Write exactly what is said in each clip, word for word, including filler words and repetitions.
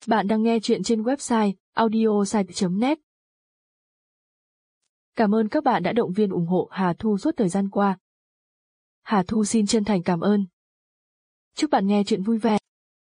Bạn đang nghe chuyện trên website audiosite chấm net. Cảm ơn các bạn đã động viên ủng hộ Hà Thu suốt thời gian qua. Hà Thu xin chân thành cảm ơn. Chúc bạn nghe chuyện vui vẻ.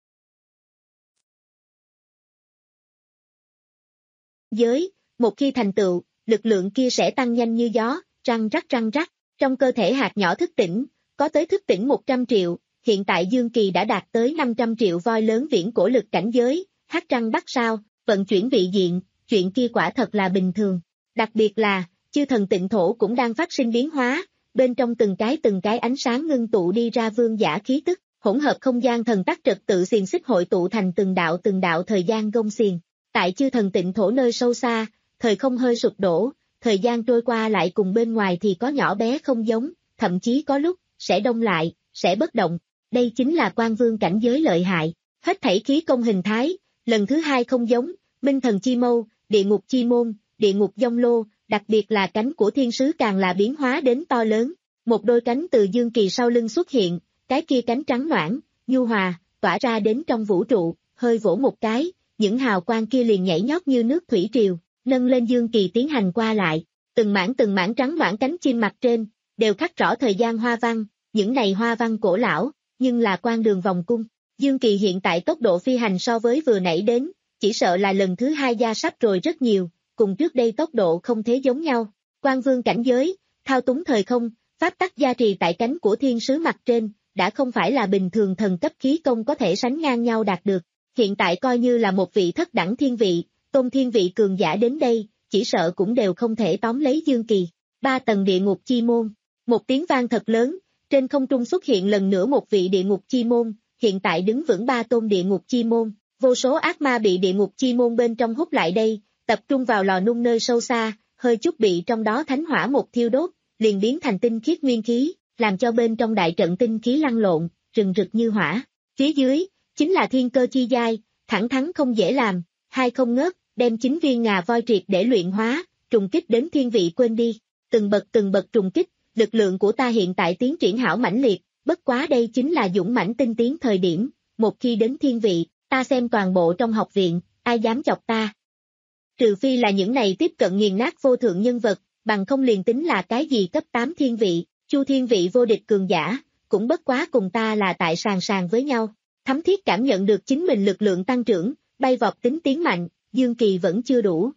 Giới, một khi thành tựu, lực lượng kia sẽ tăng nhanh như gió, răng rắc răng rắc, trong cơ thể hạt nhỏ thức tỉnh, có tới thức tỉnh một trăm triệu, hiện tại Dương Kỳ đã đạt tới năm trăm triệu voi lớn viễn cổ lực cảnh giới, hắc răng bắt sao, vận chuyển vị diện, chuyện kia quả thật là bình thường. Đặc biệt là, chư thần tịnh thổ cũng đang phát sinh biến hóa, bên trong từng cái từng cái ánh sáng ngưng tụ đi ra vương giả khí tức, hỗn hợp không gian thần tắc trật tự xiềng xích hội tụ thành từng đạo từng đạo thời gian gông xiềng. Tại chư thần tịnh thổ nơi sâu xa, thời không hơi sụp đổ, thời gian trôi qua lại cùng bên ngoài thì có nhỏ bé không giống, thậm chí có lúc, sẽ đông lại, sẽ bất động. Đây chính là quan vương cảnh giới lợi hại. Hết thảy khí công hình thái, lần thứ hai không giống, minh thần chi mâu, địa ngục chi môn, địa ngục dông lô, đặc biệt là cánh của thiên sứ càng là biến hóa đến to lớn. Một đôi cánh từ Dương Kỳ sau lưng xuất hiện, cái kia cánh trắng noãn, nhu hòa, tỏa ra đến trong vũ trụ, hơi vỗ một cái, những hào quang kia liền nhảy nhót như nước thủy triều, nâng lên Dương Kỳ tiến hành qua lại. Từng mảng từng mảng trắng noãn cánh chim mặt trên, đều khắc rõ thời gian hoa văn, những này hoa văn cổ lão, nhưng là quan đường vòng cung. Dương Kỳ hiện tại tốc độ phi hành so với vừa nãy đến, chỉ sợ là lần thứ hai gia sắp rồi rất nhiều, cùng trước đây tốc độ không thế giống nhau. Quan vương cảnh giới, thao túng thời không, pháp tắc gia trì tại cánh của thiên sứ mặt trên, đã không phải là bình thường thần cấp khí công có thể sánh ngang nhau đạt được. Hiện tại coi như là một vị thất đẳng thiên vị, tôn thiên vị cường giả đến đây, chỉ sợ cũng đều không thể tóm lấy Dương Kỳ. Ba tầng địa ngục chi môn, một tiếng vang thật lớn, trên không trung xuất hiện lần nữa một vị địa ngục chi môn, hiện tại đứng vững ba tôn địa ngục chi môn, vô số ác ma bị địa ngục chi môn bên trong hút lại đây, tập trung vào lò nung nơi sâu xa, hơi chút bị trong đó thánh hỏa một thiêu đốt, liền biến thành tinh khiết nguyên khí, làm cho bên trong đại trận tinh khí lăn lộn, rừng rực như hỏa. Phía dưới, chính là thiên cơ chi giai, thẳng thắn không dễ làm, hai không ngớt, đem chính viên ngà voi triệt để luyện hóa, trùng kích đến thiên vị quên đi, từng bậc từng bậc trùng kích, lực lượng của ta hiện tại tiến triển hảo mãnh liệt, bất quá đây chính là dũng mãnh tinh tiến thời điểm, một khi đến thiên vị, ta xem toàn bộ trong học viện, ai dám chọc ta. Trừ phi là những này tiếp cận nghiền nát vô thượng nhân vật, bằng không liền tính là cái gì cấp tám thiên vị, chu thiên vị vô địch cường giả, cũng bất quá cùng ta là tại sàn sàn với nhau. Thấm thiết cảm nhận được chính mình lực lượng tăng trưởng, bay vọt tính tiến mạnh, Dương Kỳ vẫn chưa đủ.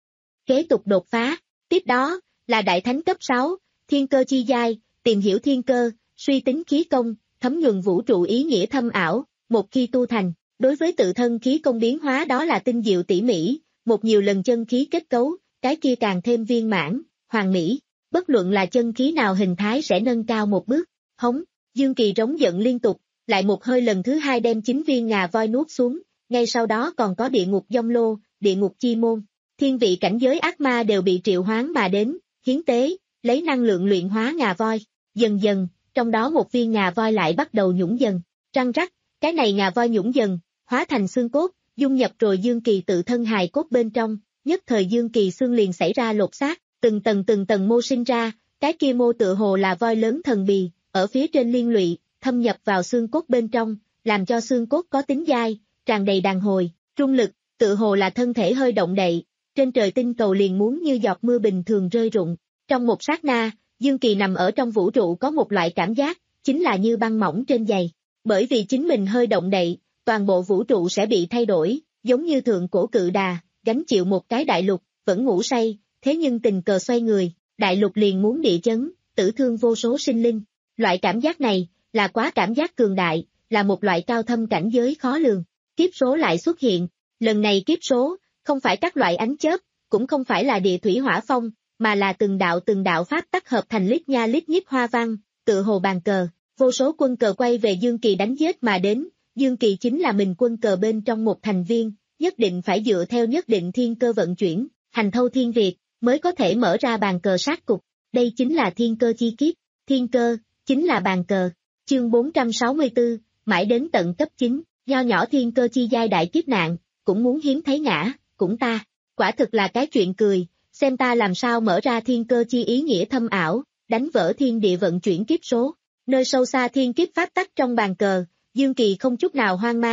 Kế tục đột phá, tiếp đó, là đại thánh cấp sáu, thiên cơ chi giai, tìm hiểu thiên cơ, suy tính khí công, thấm nhuần vũ trụ ý nghĩa thâm ảo, một khi tu thành, đối với tự thân khí công biến hóa đó là tinh diệu tỉ mỉ, một nhiều lần chân khí kết cấu, cái kia càng thêm viên mãn, hoàn mỹ, bất luận là chân khí nào hình thái sẽ nâng cao một bước, hống, Dương Kỳ rống giận liên tục, lại một hơi lần thứ hai đem chính viên ngà voi nuốt xuống, ngay sau đó còn có địa ngục dông lô, địa ngục chi môn, thiên vị cảnh giới ác ma đều bị triệu hoán mà đến, hiến tế, lấy năng lượng luyện hóa ngà voi, dần dần, trong đó một viên ngà voi lại bắt đầu nhũng dần, răng rắc, cái này ngà voi nhũng dần, hóa thành xương cốt, dung nhập rồi Dương Kỳ tự thân hài cốt bên trong, nhất thời Dương Kỳ xương liền xảy ra lột xác, từng tầng từng tầng mô sinh ra, cái kia mô tựa hồ là voi lớn thần bì, ở phía trên liên lụy, thâm nhập vào xương cốt bên trong, làm cho xương cốt có tính dai, tràn đầy đàn hồi, trung lực, tự hồ là thân thể hơi động đậy, trên trời tinh cầu liền muốn như giọt mưa bình thường rơi rụng. Trong một sát na, Dương Kỳ nằm ở trong vũ trụ có một loại cảm giác, chính là như băng mỏng trên giày. Bởi vì chính mình hơi động đậy, toàn bộ vũ trụ sẽ bị thay đổi, giống như thượng cổ cự đà, gánh chịu một cái đại lục, vẫn ngủ say, thế nhưng tình cờ xoay người, đại lục liền muốn địa chấn, tử thương vô số sinh linh. Loại cảm giác này, là quá cảm giác cường đại, là một loại cao thâm cảnh giới khó lường. Kiếp số lại xuất hiện, lần này kiếp số, không phải các loại ánh chớp, cũng không phải là địa thủy hỏa phong, mà là từng đạo từng đạo pháp tắc hợp thành lít nha lít nhít hoa văn, tựa hồ bàn cờ, vô số quân cờ quay về Dương Kỳ đánh giết mà đến, Dương Kỳ chính là mình quân cờ bên trong một thành viên, nhất định phải dựa theo nhất định thiên cơ vận chuyển, hành thâu thiên việt, mới có thể mở ra bàn cờ sát cục, đây chính là thiên cơ chi kiếp, thiên cơ, chính là bàn cờ. Chương bốn trăm sáu mươi tư, mãi đến tận cấp chín, nho nhỏ thiên cơ chi giai đại kiếp nạn, cũng muốn hiếm thấy ngã, cũng ta, quả thực là cái chuyện cười, xem ta làm sao mở ra thiên cơ chi ý nghĩa thâm ảo, đánh vỡ thiên địa vận chuyển kiếp số. Nơi sâu xa thiên kiếp pháp tắc trong bàn cờ, Dương Kỳ không chút nào hoang mang,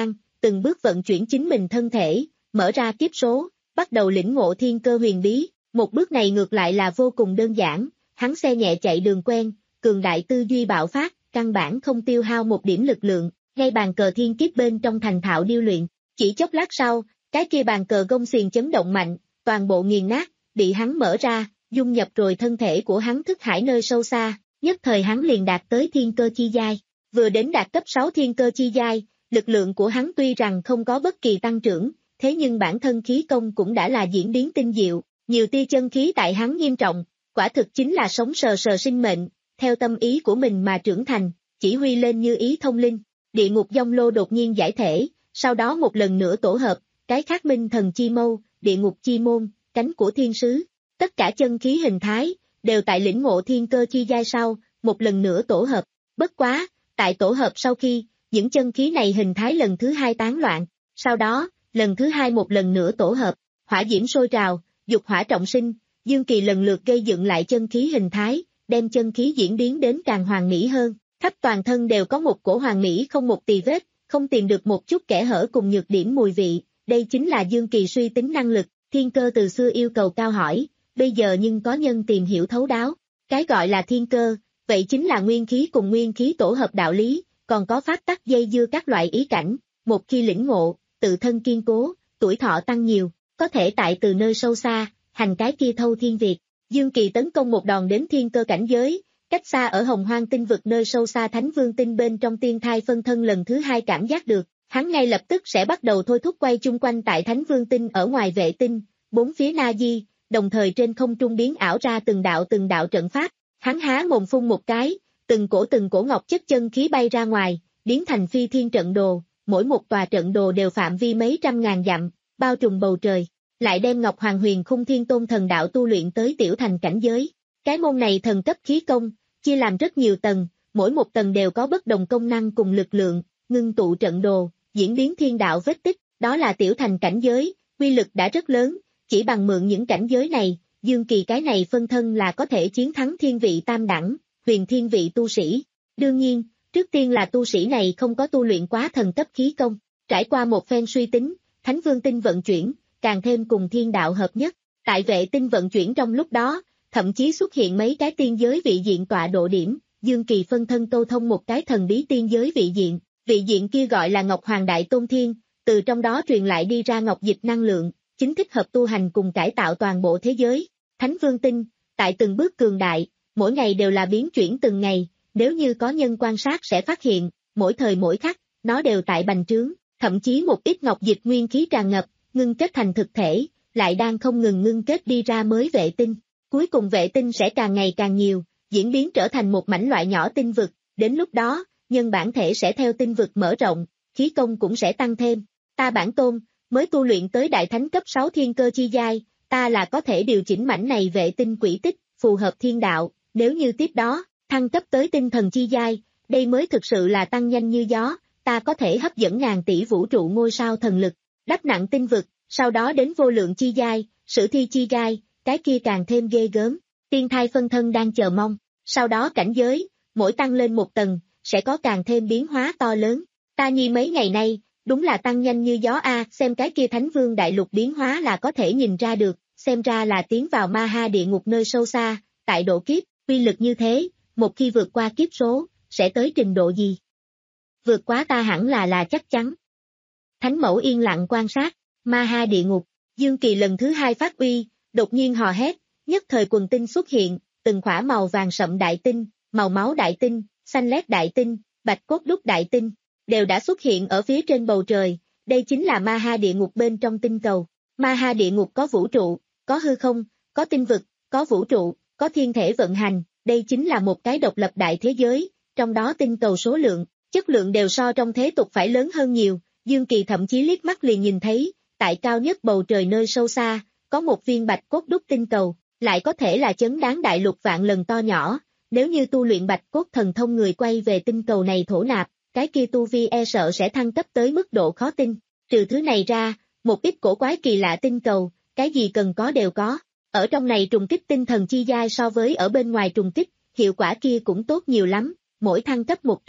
từng bước vận chuyển chính mình thân thể, mở ra kiếp số, bắt đầu lĩnh ngộ thiên cơ huyền bí. Một bước này ngược lại là vô cùng đơn giản, hắn xe nhẹ chạy đường quen, cường đại tư duy bạo phát, căn bản không tiêu hao một điểm lực lượng, ngay bàn cờ thiên kiếp bên trong thành thạo điêu luyện. Chỉ chốc lát sau, cái kia bàn cờ gông xiềng chấn động mạnh, toàn bộ nghiền nát, bị hắn mở ra, dung nhập rồi thân thể của hắn thức hải nơi sâu xa, nhất thời hắn liền đạt tới thiên cơ chi giai. Vừa đến đạt cấp sáu thiên cơ chi giai, lực lượng của hắn tuy rằng không có bất kỳ tăng trưởng, thế nhưng bản thân khí công cũng đã là diễn biến tinh diệu, nhiều tia chân khí tại hắn nghiêm trọng, quả thực chính là sống sờ sờ sinh mệnh, theo tâm ý của mình mà trưởng thành, chỉ huy lên như ý thông linh. Địa ngục dông lô đột nhiên giải thể, sau đó một lần nữa tổ hợp, cái khác minh thần chi mâu, địa ngục chi môn, cánh của thiên sứ, tất cả chân khí hình thái, đều tại lĩnh ngộ thiên cơ chi giai sau, một lần nữa tổ hợp. Bất quá, tại tổ hợp sau khi, những chân khí này hình thái lần thứ hai tán loạn, sau đó, lần thứ hai một lần nữa tổ hợp, hỏa diễm sôi trào, dục hỏa trọng sinh, Dương Kỳ lần lượt gây dựng lại chân khí hình thái, đem chân khí diễn biến đến càng hoàn mỹ hơn, khắp toàn thân đều có một cổ hoàn mỹ không một tì vết, không tìm được một chút kẽ hở cùng nhược điểm mùi vị, đây chính là Dương Kỳ suy tính năng lực, thiên cơ từ xưa yêu cầu cao hỏi, bây giờ nhưng có nhân tìm hiểu thấu đáo, cái gọi là thiên cơ, vậy chính là nguyên khí cùng nguyên khí tổ hợp đạo lý, còn có pháp tắc dây dưa các loại ý cảnh, một khi lĩnh ngộ, tự thân kiên cố, tuổi thọ tăng nhiều, có thể tại từ nơi sâu xa, hành cái kia thâu thiên việt. Dương Kỳ tấn công một đòn đến thiên cơ cảnh giới, cách xa ở Hồng Hoang tinh vực nơi sâu xa Thánh Vương tinh bên trong tiên thai phân thân lần thứ hai cảm giác được, hắn ngay lập tức sẽ bắt đầu thôi thúc quay chung quanh tại Thánh Vương tinh ở ngoài vệ tinh, bốn phía na di, đồng thời trên không trung biến ảo ra từng đạo từng đạo trận pháp, hắn há mồm phun một cái, từng cổ từng cổ ngọc chất chân khí bay ra ngoài, biến thành phi thiên trận đồ, mỗi một tòa trận đồ đều phạm vi mấy trăm ngàn dặm, bao trùm bầu trời, lại đem Ngọc Hoàng Huyền Khung Thiên Tôn thần đạo tu luyện tới tiểu thành cảnh giới. Cái môn này thần cấp khí công, chia làm rất nhiều tầng, mỗi một tầng đều có bất đồng công năng cùng lực lượng, ngưng tụ trận đồ, diễn biến thiên đạo vết tích, đó là tiểu thành cảnh giới, uy lực đã rất lớn, chỉ bằng mượn những cảnh giới này, Dương Kỳ cái này phân thân là có thể chiến thắng thiên vị tam đẳng, huyền thiên vị tu sĩ. Đương nhiên, trước tiên là tu sĩ này không có tu luyện quá thần cấp khí công, trải qua một phen suy tính, Thánh Vương tinh vận chuyển, càng thêm cùng thiên đạo hợp nhất, tại vệ tinh vận chuyển trong lúc đó, thậm chí xuất hiện mấy cái tiên giới vị diện tọa độ điểm, Dương Kỳ phân thân câu thông một cái thần bí tiên giới vị diện, vị diện kia gọi là Ngọc Hoàng Đại Tôn Thiên, từ trong đó truyền lại đi ra ngọc dịch năng lượng, chính thích hợp tu hành cùng cải tạo toàn bộ thế giới. Thánh Vương tinh, tại từng bước cường đại, mỗi ngày đều là biến chuyển từng ngày, nếu như có nhân quan sát sẽ phát hiện, mỗi thời mỗi khắc, nó đều tại bành trướng, thậm chí một ít ngọc dịch nguyên khí tràn ngập, ngưng kết thành thực thể, lại đang không ngừng ngưng kết đi ra mới vệ tinh. Cuối cùng vệ tinh sẽ càng ngày càng nhiều, diễn biến trở thành một mảnh loại nhỏ tinh vực, đến lúc đó, nhân bản thể sẽ theo tinh vực mở rộng, khí công cũng sẽ tăng thêm. Ta bản tôn, mới tu luyện tới đại thánh cấp sáu thiên cơ chi giai, ta là có thể điều chỉnh mảnh này vệ tinh quỹ tích, phù hợp thiên đạo, nếu như tiếp đó, thăng cấp tới tinh thần chi giai, đây mới thực sự là tăng nhanh như gió, ta có thể hấp dẫn ngàn tỷ vũ trụ ngôi sao thần lực, đắp nặng tinh vực, sau đó đến vô lượng chi giai, sử thi chi giai, cái kia càng thêm ghê gớm, tiên thai phân thân đang chờ mong, sau đó cảnh giới, mỗi tăng lên một tầng, sẽ có càng thêm biến hóa to lớn, ta nhi mấy ngày nay, đúng là tăng nhanh như gió a, xem cái kia Thánh Vương đại lục biến hóa là có thể nhìn ra được, xem ra là tiến vào ma ha địa ngục nơi sâu xa, tại độ kiếp, uy lực như thế, một khi vượt qua kiếp số, sẽ tới trình độ gì? Vượt quá ta hẳn là là chắc chắn. Thánh mẫu yên lặng quan sát, ma ha địa ngục, Dương Kỳ lần thứ hai phát uy, đột nhiên hò hét, nhất thời quần tinh xuất hiện, từng khỏa màu vàng sậm đại tinh, màu máu đại tinh, xanh lét đại tinh, bạch cốt đúc đại tinh, đều đã xuất hiện ở phía trên bầu trời, đây chính là ma ha địa ngục bên trong tinh cầu. Ma ha địa ngục có vũ trụ, có hư không, có tinh vực, có vũ trụ, có thiên thể vận hành, đây chính là một cái độc lập đại thế giới, trong đó tinh cầu số lượng, chất lượng đều so trong thế tục phải lớn hơn nhiều, Dương Kỳ thậm chí liếc mắt liền nhìn thấy, tại cao nhất bầu trời nơi sâu xa, có một viên bạch cốt đúc tinh cầu, lại có thể là chấn đáng đại lục vạn lần to nhỏ, nếu như tu luyện bạch cốt thần thông người quay về tinh cầu này thổ nạp, cái kia tu vi e sợ sẽ thăng cấp tới mức độ khó tin, trừ thứ này ra, một ít cổ quái kỳ lạ tinh cầu, cái gì cần có đều có, ở trong này trùng kích tinh thần chi giai so với ở bên ngoài trùng kích, hiệu quả kia cũng tốt nhiều lắm, mỗi thăng cấp một tầng,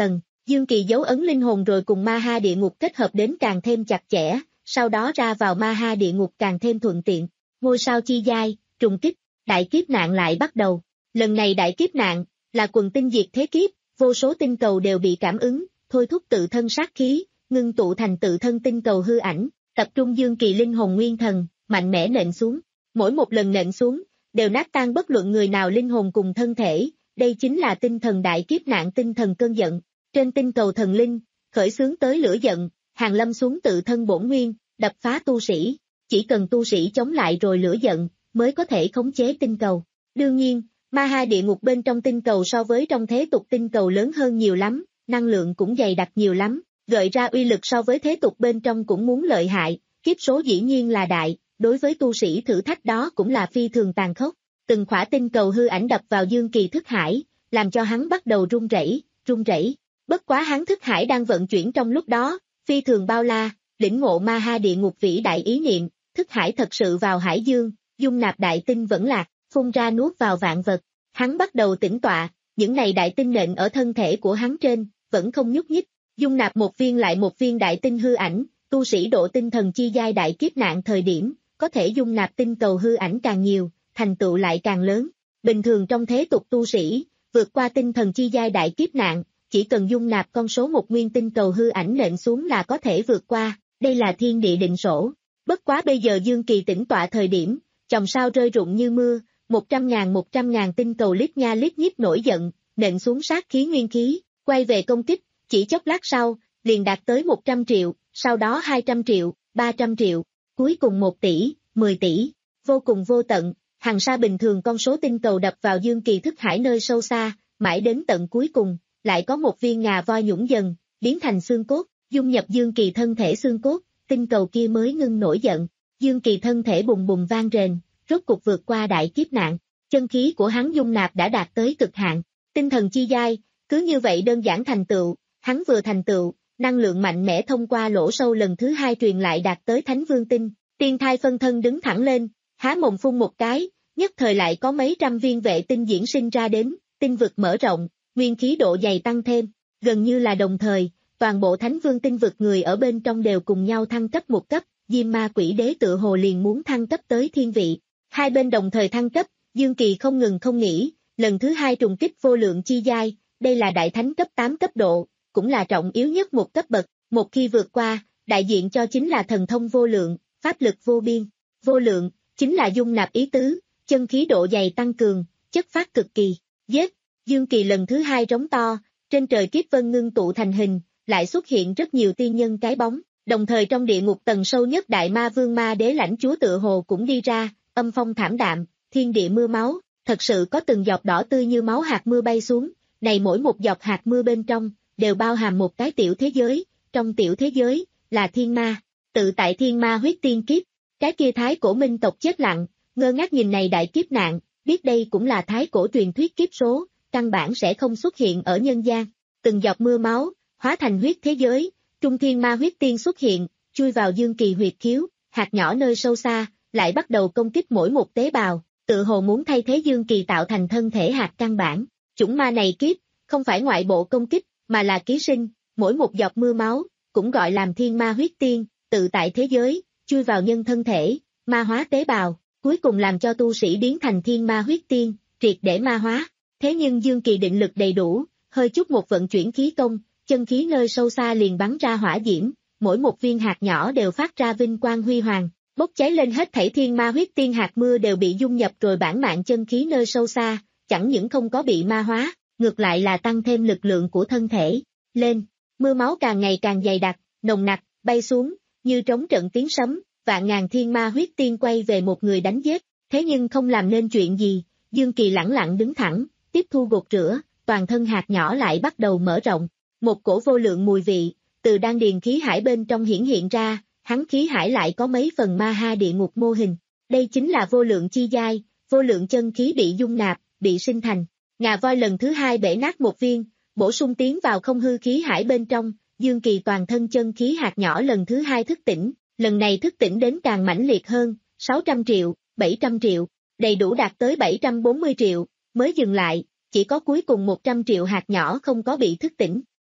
Dương Kỳ dấu ấn linh hồn rồi cùng ma ha địa ngục kết hợp đến càng thêm chặt chẽ, sau đó ra vào ma ha địa ngục càng thêm thuận tiện. Ngôi sao chi giai, trùng kích, đại kiếp nạn lại bắt đầu. Lần này đại kiếp nạn, là quần tinh diệt thế kiếp, vô số tinh cầu đều bị cảm ứng, thôi thúc tự thân sát khí, ngưng tụ thành tự thân tinh cầu hư ảnh, tập trung Dương Kỳ linh hồn nguyên thần, mạnh mẽ nện xuống. Mỗi một lần nện xuống, đều nát tan bất luận người nào linh hồn cùng thân thể, đây chính là tinh thần đại kiếp nạn tinh thần cơn giận. Trên tinh cầu thần linh, khởi xướng tới lửa giận, hàng lâm xuống tự thân bổn nguyên, đập phá tu sĩ, chỉ cần tu sĩ chống lại rồi lửa giận, mới có thể khống chế tinh cầu. Đương nhiên, ma ha địa ngục bên trong tinh cầu so với trong thế tục tinh cầu lớn hơn nhiều lắm, năng lượng cũng dày đặc nhiều lắm, gợi ra uy lực so với thế tục bên trong cũng muốn lợi hại, kiếp số dĩ nhiên là đại, đối với tu sĩ thử thách đó cũng là phi thường tàn khốc. Từng khỏa tinh cầu hư ảnh đập vào Dương Kỳ thức hải, làm cho hắn bắt đầu run rẩy, run rẩy. Bất quá hắn thức hải đang vận chuyển trong lúc đó, phi thường bao la, lĩnh ngộ ma ha địa ngục vĩ đại ý niệm, thức hải thật sự vào hải dương, dung nạp đại tinh vẫn lạc, phun ra nuốt vào vạn vật. Hắn bắt đầu tĩnh tọa, những này đại tinh nện ở thân thể của hắn trên, vẫn không nhúc nhích, dung nạp một viên lại một viên đại tinh hư ảnh, tu sĩ độ tinh thần chi giai đại kiếp nạn thời điểm, có thể dung nạp tinh cầu hư ảnh càng nhiều, thành tựu lại càng lớn. Bình thường trong thế tục tu sĩ, vượt qua tinh thần chi giai đại kiếp nạn, chỉ cần dung nạp con số một nguyên tinh cầu hư ảnh nện xuống là có thể vượt qua, đây là thiên địa định sổ. Bất quá bây giờ Dương Kỳ tĩnh tọa thời điểm, chòm sao rơi rụng như mưa, một trăm ngàn một trăm ngàn tinh cầu lít nha lít nhít nổi giận, nện xuống sát khí nguyên khí, quay về công kích, chỉ chốc lát sau, liền đạt tới một trăm triệu, sau đó hai trăm triệu, ba trăm triệu, cuối cùng một tỷ, mười tỷ, vô cùng vô tận, hàng sa bình thường con số tinh cầu đập vào Dương Kỳ thức hải nơi sâu xa, mãi đến tận cuối cùng, lại có một viên ngà voi nhũng dần, biến thành xương cốt, dung nhập Dương Kỳ thân thể xương cốt, tinh cầu kia mới ngưng nổi giận, Dương Kỳ thân thể bùng bùng vang rền, rốt cục vượt qua đại kiếp nạn, chân khí của hắn dung nạp đã đạt tới cực hạn, tinh thần chi giai, cứ như vậy đơn giản thành tựu, hắn vừa thành tựu, năng lượng mạnh mẽ thông qua lỗ sâu lần thứ hai truyền lại đạt tới Thánh Vương Tinh, tiên thai phân thân đứng thẳng lên, há mồm phun một cái, nhất thời lại có mấy trăm viên vệ tinh diễn sinh ra đến, tinh vực mở rộng, nguyên khí độ dày tăng thêm, gần như là đồng thời, toàn bộ Thánh Vương Tinh vực người ở bên trong đều cùng nhau thăng cấp một cấp, Diêm Ma Quỷ Đế tự hồ liền muốn thăng cấp tới thiên vị. Hai bên đồng thời thăng cấp, Dương Kỳ không ngừng không nghỉ, lần thứ hai trùng kích vô lượng chi giai, đây là đại thánh cấp tám cấp độ, cũng là trọng yếu nhất một cấp bậc, một khi vượt qua, đại diện cho chính là thần thông vô lượng, pháp lực vô biên, vô lượng, chính là dung nạp ý tứ, chân khí độ dày tăng cường, chất phát cực kỳ, giết, Dương Kỳ lần thứ hai rống to, trên trời kiếp vân ngưng tụ thành hình, lại xuất hiện rất nhiều tiên nhân cái bóng, đồng thời trong địa ngục tầng sâu nhất đại ma vương ma đế lãnh chúa tựa hồ cũng đi ra, âm phong thảm đạm, thiên địa mưa máu, thật sự có từng giọt đỏ tươi như máu hạt mưa bay xuống, này mỗi một giọt hạt mưa bên trong, đều bao hàm một cái tiểu thế giới, trong tiểu thế giới, là thiên ma, tự tại thiên ma huyết tiên kiếp, cái kia thái cổ minh tộc chết lặng, ngơ ngác nhìn này đại kiếp nạn, biết đây cũng là thái cổ truyền thuyết kiếp số, căn bản sẽ không xuất hiện ở nhân gian, từng giọt mưa máu, hóa thành huyết thế giới, trung thiên ma huyết tiên xuất hiện, chui vào Dương Kỳ huyệt khiếu, hạt nhỏ nơi sâu xa, lại bắt đầu công kích mỗi một tế bào, tự hồ muốn thay thế Dương Kỳ tạo thành thân thể hạt căn bản, chủng ma này kiếp, không phải ngoại bộ công kích, mà là ký sinh, mỗi một giọt mưa máu, cũng gọi làm thiên ma huyết tiên, tự tại thế giới, chui vào nhân thân thể, ma hóa tế bào, cuối cùng làm cho tu sĩ biến thành thiên ma huyết tiên, triệt để ma hóa. Thế nhưng Dương Kỳ định lực đầy đủ, hơi chút một vận chuyển khí công, chân khí nơi sâu xa liền bắn ra hỏa diễm, mỗi một viên hạt nhỏ đều phát ra vinh quang huy hoàng, bốc cháy lên hết thảy thiên ma huyết tiên hạt mưa đều bị dung nhập rồi bản mạng chân khí nơi sâu xa, chẳng những không có bị ma hóa, ngược lại là tăng thêm lực lượng của thân thể, lên, mưa máu càng ngày càng dày đặc, nồng nặc, bay xuống, như trống trận tiếng sấm, vạn ngàn thiên ma huyết tiên quay về một người đánh giết, thế nhưng không làm nên chuyện gì, Dương Kỳ lẳng lặng đứng thẳng, tiếp thu gột rửa, toàn thân hạt nhỏ lại bắt đầu mở rộng, một cổ vô lượng mùi vị, từ đan điền khí hải bên trong hiển hiện ra, hắn khí hải lại có mấy phần ma ha địa ngục mô hình, đây chính là vô lượng chi giai, vô lượng chân khí bị dung nạp, bị sinh thành, ngà voi lần thứ hai bể nát một viên, bổ sung tiến vào không hư khí hải bên trong, Dương Kỳ toàn thân chân khí hạt nhỏ lần thứ hai thức tỉnh, lần này thức tỉnh đến càng mãnh liệt hơn, sáu trăm triệu, bảy trăm triệu, đầy đủ đạt tới bảy trăm bốn mươi triệu, mới dừng lại, chỉ có cuối cùng một trăm triệu hạt nhỏ không có bị thức tỉnh.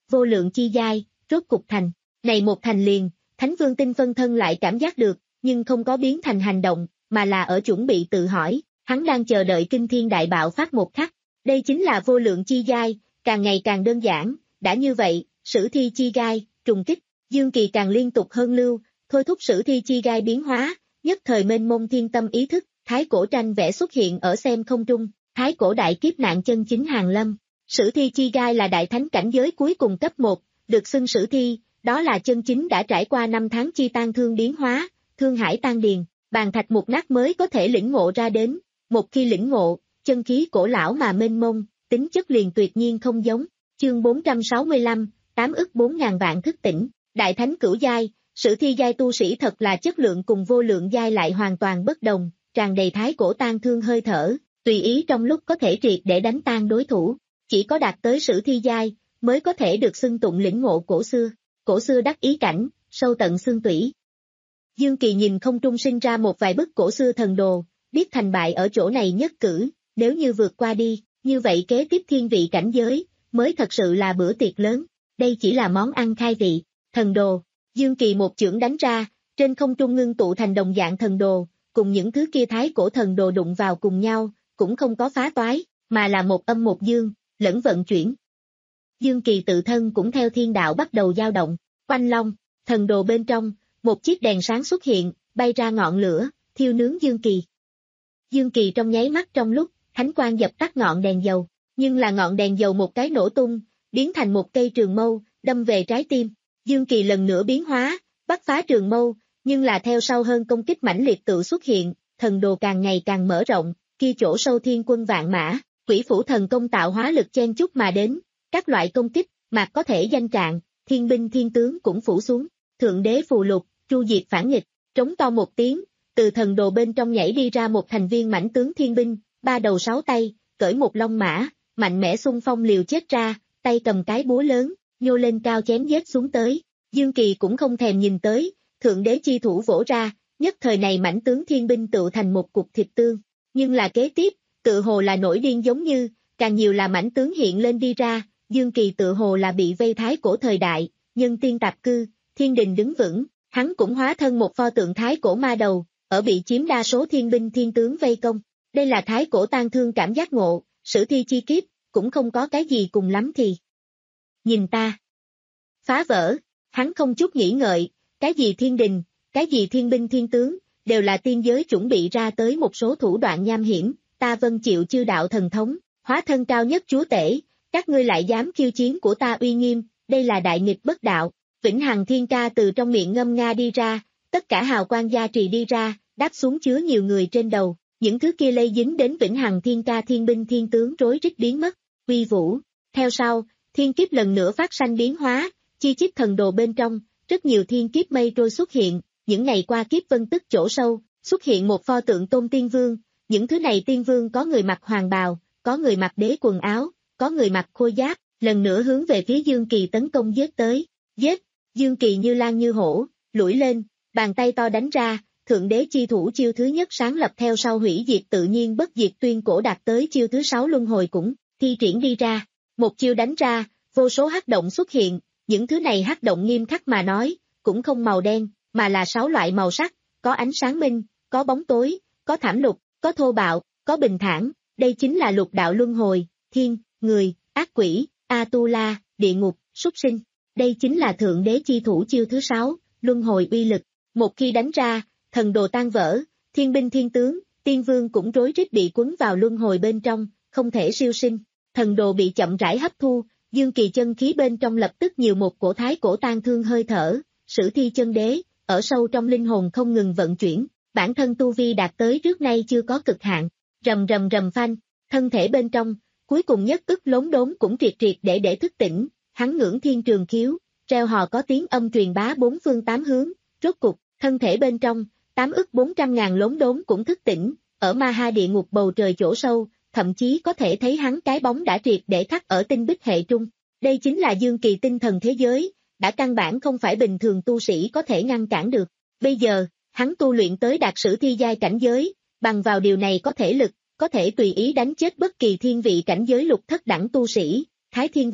vô lượng chi giai, rốt cục thành, này một thành liền, Thánh Vương Tinh phân thân lại cảm giác được, nhưng không có biến thành hành động, mà là ở chuẩn bị tự hỏi, hắn đang chờ đợi kinh thiên đại bạo phát một khắc, đây chính là vô lượng chi giai, càng ngày càng đơn giản, đã như vậy, sử thi chi gai, trùng kích, Dương Kỳ càng liên tục hơn lưu, thôi thúc sử thi chi gai biến hóa, nhất thời mênh mông thiên tâm ý thức, thái cổ tranh vẽ xuất hiện ở xem không trung, thái cổ đại kiếp nạn chân chính hàng lâm. Sử thi chi gai là đại thánh cảnh giới cuối cùng cấp một, được xưng sử thi, đó là chân chính đã trải qua năm tháng chi tan thương biến hóa, thương hải tan điền, bàn thạch mục nát mới có thể lĩnh ngộ ra đến, một khi lĩnh ngộ, chân khí cổ lão mà mênh mông, tính chất liền tuyệt nhiên không giống. Chương bốn trăm sáu mươi lăm, tám ức bốn ngàn vạn thức tỉnh, đại thánh cửu giai, sử thi giai tu sĩ thật là chất lượng cùng vô lượng giai lại hoàn toàn bất đồng, tràn đầy thái cổ tan thương hơi thở, tùy ý trong lúc có thể triệt để đánh tan đối thủ, chỉ có đạt tới sử thi giai, mới có thể được xưng tụng lĩnh ngộ cổ xưa, cổ xưa đắc ý cảnh, sâu tận xương tủy. Dương Kỳ nhìn không trung sinh ra một vài bức cổ xưa thần đồ, biết thành bại ở chỗ này nhất cử, nếu như vượt qua đi, như vậy kế tiếp thiên vị cảnh giới, mới thật sự là bữa tiệc lớn, đây chỉ là món ăn khai vị, thần đồ, Dương Kỳ một chưởng đánh ra, trên không trung ngưng tụ thành đồng dạng thần đồ, cùng những thứ kia thái cổ thần đồ đụng vào cùng nhau, cũng không có phá toái, mà là một âm một dương, lẫn vận chuyển. Dương Kỳ tự thân cũng theo thiên đạo bắt đầu dao động, quanh long, thần đồ bên trong, một chiếc đèn sáng xuất hiện, bay ra ngọn lửa, thiêu nướng Dương Kỳ. Dương Kỳ trong nháy mắt trong lúc, thánh quang dập tắt ngọn đèn dầu, nhưng là ngọn đèn dầu một cái nổ tung, biến thành một cây trường mâu, đâm về trái tim. Dương Kỳ lần nữa biến hóa, bắt phá trường mâu, nhưng là theo sau hơn công kích mãnh liệt tự xuất hiện, thần đồ càng ngày càng mở rộng, kia chỗ sâu thiên quân vạn mã, quỷ phủ thần công tạo hóa lực chen chúc mà đến, các loại công kích, mạc có thể danh trạng, thiên binh thiên tướng cũng phủ xuống, thượng đế phù lục, tru diệt phản nghịch, trống to một tiếng, từ thần đồ bên trong nhảy đi ra một thành viên mãnh tướng thiên binh, ba đầu sáu tay, cởi một long mã, mạnh mẽ xung phong liều chết ra, tay cầm cái búa lớn, nhô lên cao chém giết xuống tới. Dương Kỳ cũng không thèm nhìn tới, thượng đế chi thủ vỗ ra, nhất thời này mãnh tướng thiên binh tụ thành một cục thịt tương. Nhưng là kế tiếp, tự hồ là nổi điên giống như, càng nhiều là mãnh tướng hiện lên đi ra, Dương Kỳ tự hồ là bị vây thái cổ thời đại, nhân tiên tạp cư, thiên đình đứng vững, hắn cũng hóa thân một pho tượng thái cổ ma đầu, ở bị chiếm đa số thiên binh thiên tướng vây công. Đây là thái cổ tan thương cảm giác ngộ, sử thi chi kiếp, cũng không có cái gì cùng lắm thì. Nhìn ta. Phá vỡ, hắn không chút nghĩ ngợi, cái gì thiên đình, cái gì thiên binh thiên tướng, đều là tiên giới chuẩn bị ra tới một số thủ đoạn nham hiểm, ta vâng chịu chư đạo thần thống, hóa thân cao nhất chúa tể, các ngươi lại dám khiêu chiến của ta uy nghiêm, đây là đại nghịch bất đạo. Vĩnh Hằng Thiên Ca từ trong miệng ngâm nga đi ra, tất cả hào quang gia trì đi ra, đáp xuống chứa nhiều người trên đầu, những thứ kia lây dính đến Vĩnh Hằng Thiên Ca thiên binh thiên tướng rối rít biến mất, uy vũ. Theo sau, thiên kiếp lần nữa phát sanh biến hóa, chi chít thần đồ bên trong, rất nhiều thiên kiếp mây trôi xuất hiện, những ngày qua kiếp vân tức chỗ sâu, xuất hiện một pho tượng tôn tiên vương, những thứ này tiên vương có người mặc hoàng bào, có người mặc đế quần áo, có người mặc khôi giáp, lần nữa hướng về phía Dương Kỳ tấn công giết tới, giết, Dương Kỳ như lan như hổ, lủi lên, bàn tay to đánh ra, thượng đế chi thủ chiêu thứ nhất sáng lập theo sau hủy diệt tự nhiên bất diệt tuyên cổ đạt tới chiêu thứ sáu luân hồi cũng, thi triển đi ra, một chiêu đánh ra, vô số hắc động xuất hiện, những thứ này hắc động nghiêm khắc mà nói, cũng không màu đen, mà là sáu loại màu sắc, có ánh sáng minh, có bóng tối, có thảm lục, có thô bạo, có bình thản, đây chính là lục đạo luân hồi, thiên, người, ác quỷ, A-tu-la, địa ngục, súc sinh, đây chính là thượng đế chi thủ chiêu thứ sáu, luân hồi uy lực, một khi đánh ra, thần đồ tan vỡ, thiên binh thiên tướng, tiên vương cũng rối rít bị quấn vào luân hồi bên trong, không thể siêu sinh, thần đồ bị chậm rãi hấp thu, Dương Kỳ chân khí bên trong lập tức nhiều một cổ thái cổ tan thương hơi thở, sử thi chân đế, ở sâu trong linh hồn không ngừng vận chuyển, bản thân tu vi đạt tới trước nay chưa có cực hạn, rầm rầm rầm phanh, thân thể bên trong, cuối cùng nhất ức lốn đốn cũng triệt triệt để để thức tỉnh, hắn ngưỡng thiên trường khiếu, reo hò có tiếng âm truyền bá bốn phương tám hướng, rốt cục, thân thể bên trong, tám ức bốn trăm ngàn lốn đốn cũng thức tỉnh, ở ma ha địa ngục bầu trời chỗ sâu, thậm chí có thể thấy hắn cái bóng đã triệt để khắc ở tinh bích hệ trung. Đây chính là Dương Kỳ tinh thần thế giới, đã căn bản không phải bình thường tu sĩ có thể ngăn cản được. Bây giờ, hắn tu luyện tới đạt sử thi giai cảnh giới, bằng vào điều này có thể lực, có thể tùy ý đánh chết bất kỳ thiên vị cảnh giới lục thất đẳng tu sĩ, thái thiên vị,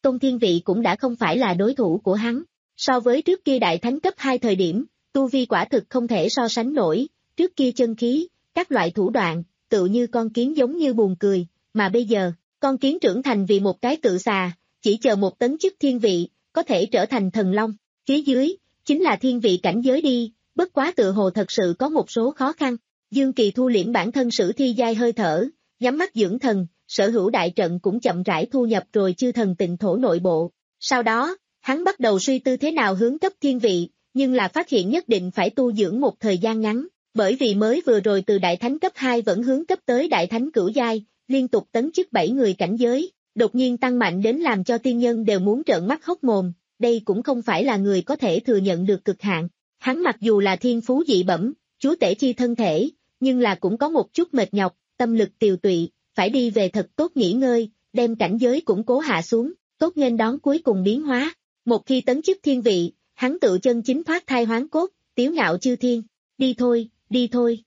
tôn thiên vị cũng đã không phải là đối thủ của hắn. So với trước kia đại thánh cấp hai thời điểm, tu vi quả thực không thể so sánh nổi, trước kia chân khí, các loại thủ đoạn, tự như con kiến giống như buồn cười, mà bây giờ, con kiến trưởng thành vì một cái cự xà, chỉ chờ một tấn chức thiên vị, có thể trở thành thần long, phía dưới, chính là thiên vị cảnh giới đi, bất quá tự hồ thật sự có một số khó khăn. Dương Kỳ thu liễm bản thân sử thi giai hơi thở, nhắm mắt dưỡng thần, sở hữu đại trận cũng chậm rãi thu nhập rồi chư thần tịnh thổ nội bộ. Sau đó, hắn bắt đầu suy tư thế nào hướng cấp thiên vị, nhưng là phát hiện nhất định phải tu dưỡng một thời gian ngắn, bởi vì mới vừa rồi từ đại thánh cấp hai vẫn hướng cấp tới đại thánh cửu giai, liên tục tấn chức bảy người cảnh giới, đột nhiên tăng mạnh đến làm cho tiên nhân đều muốn trợn mắt hốc mồm, đây cũng không phải là người có thể thừa nhận được cực hạn. Hắn mặc dù là thiên phú dị bẩm, chúa tể chi thân thể, nhưng là cũng có một chút mệt nhọc, tâm lực tiều tụy, phải đi về thật tốt nghỉ ngơi, đem cảnh giới củng cố hạ xuống, tốt nghênh đón cuối cùng biến hóa. Một khi tấn chức thiên vị, hắn tự chân chính thoát thai hoán cốt, tiếu ngạo chư thiên, đi thôi, đi thôi.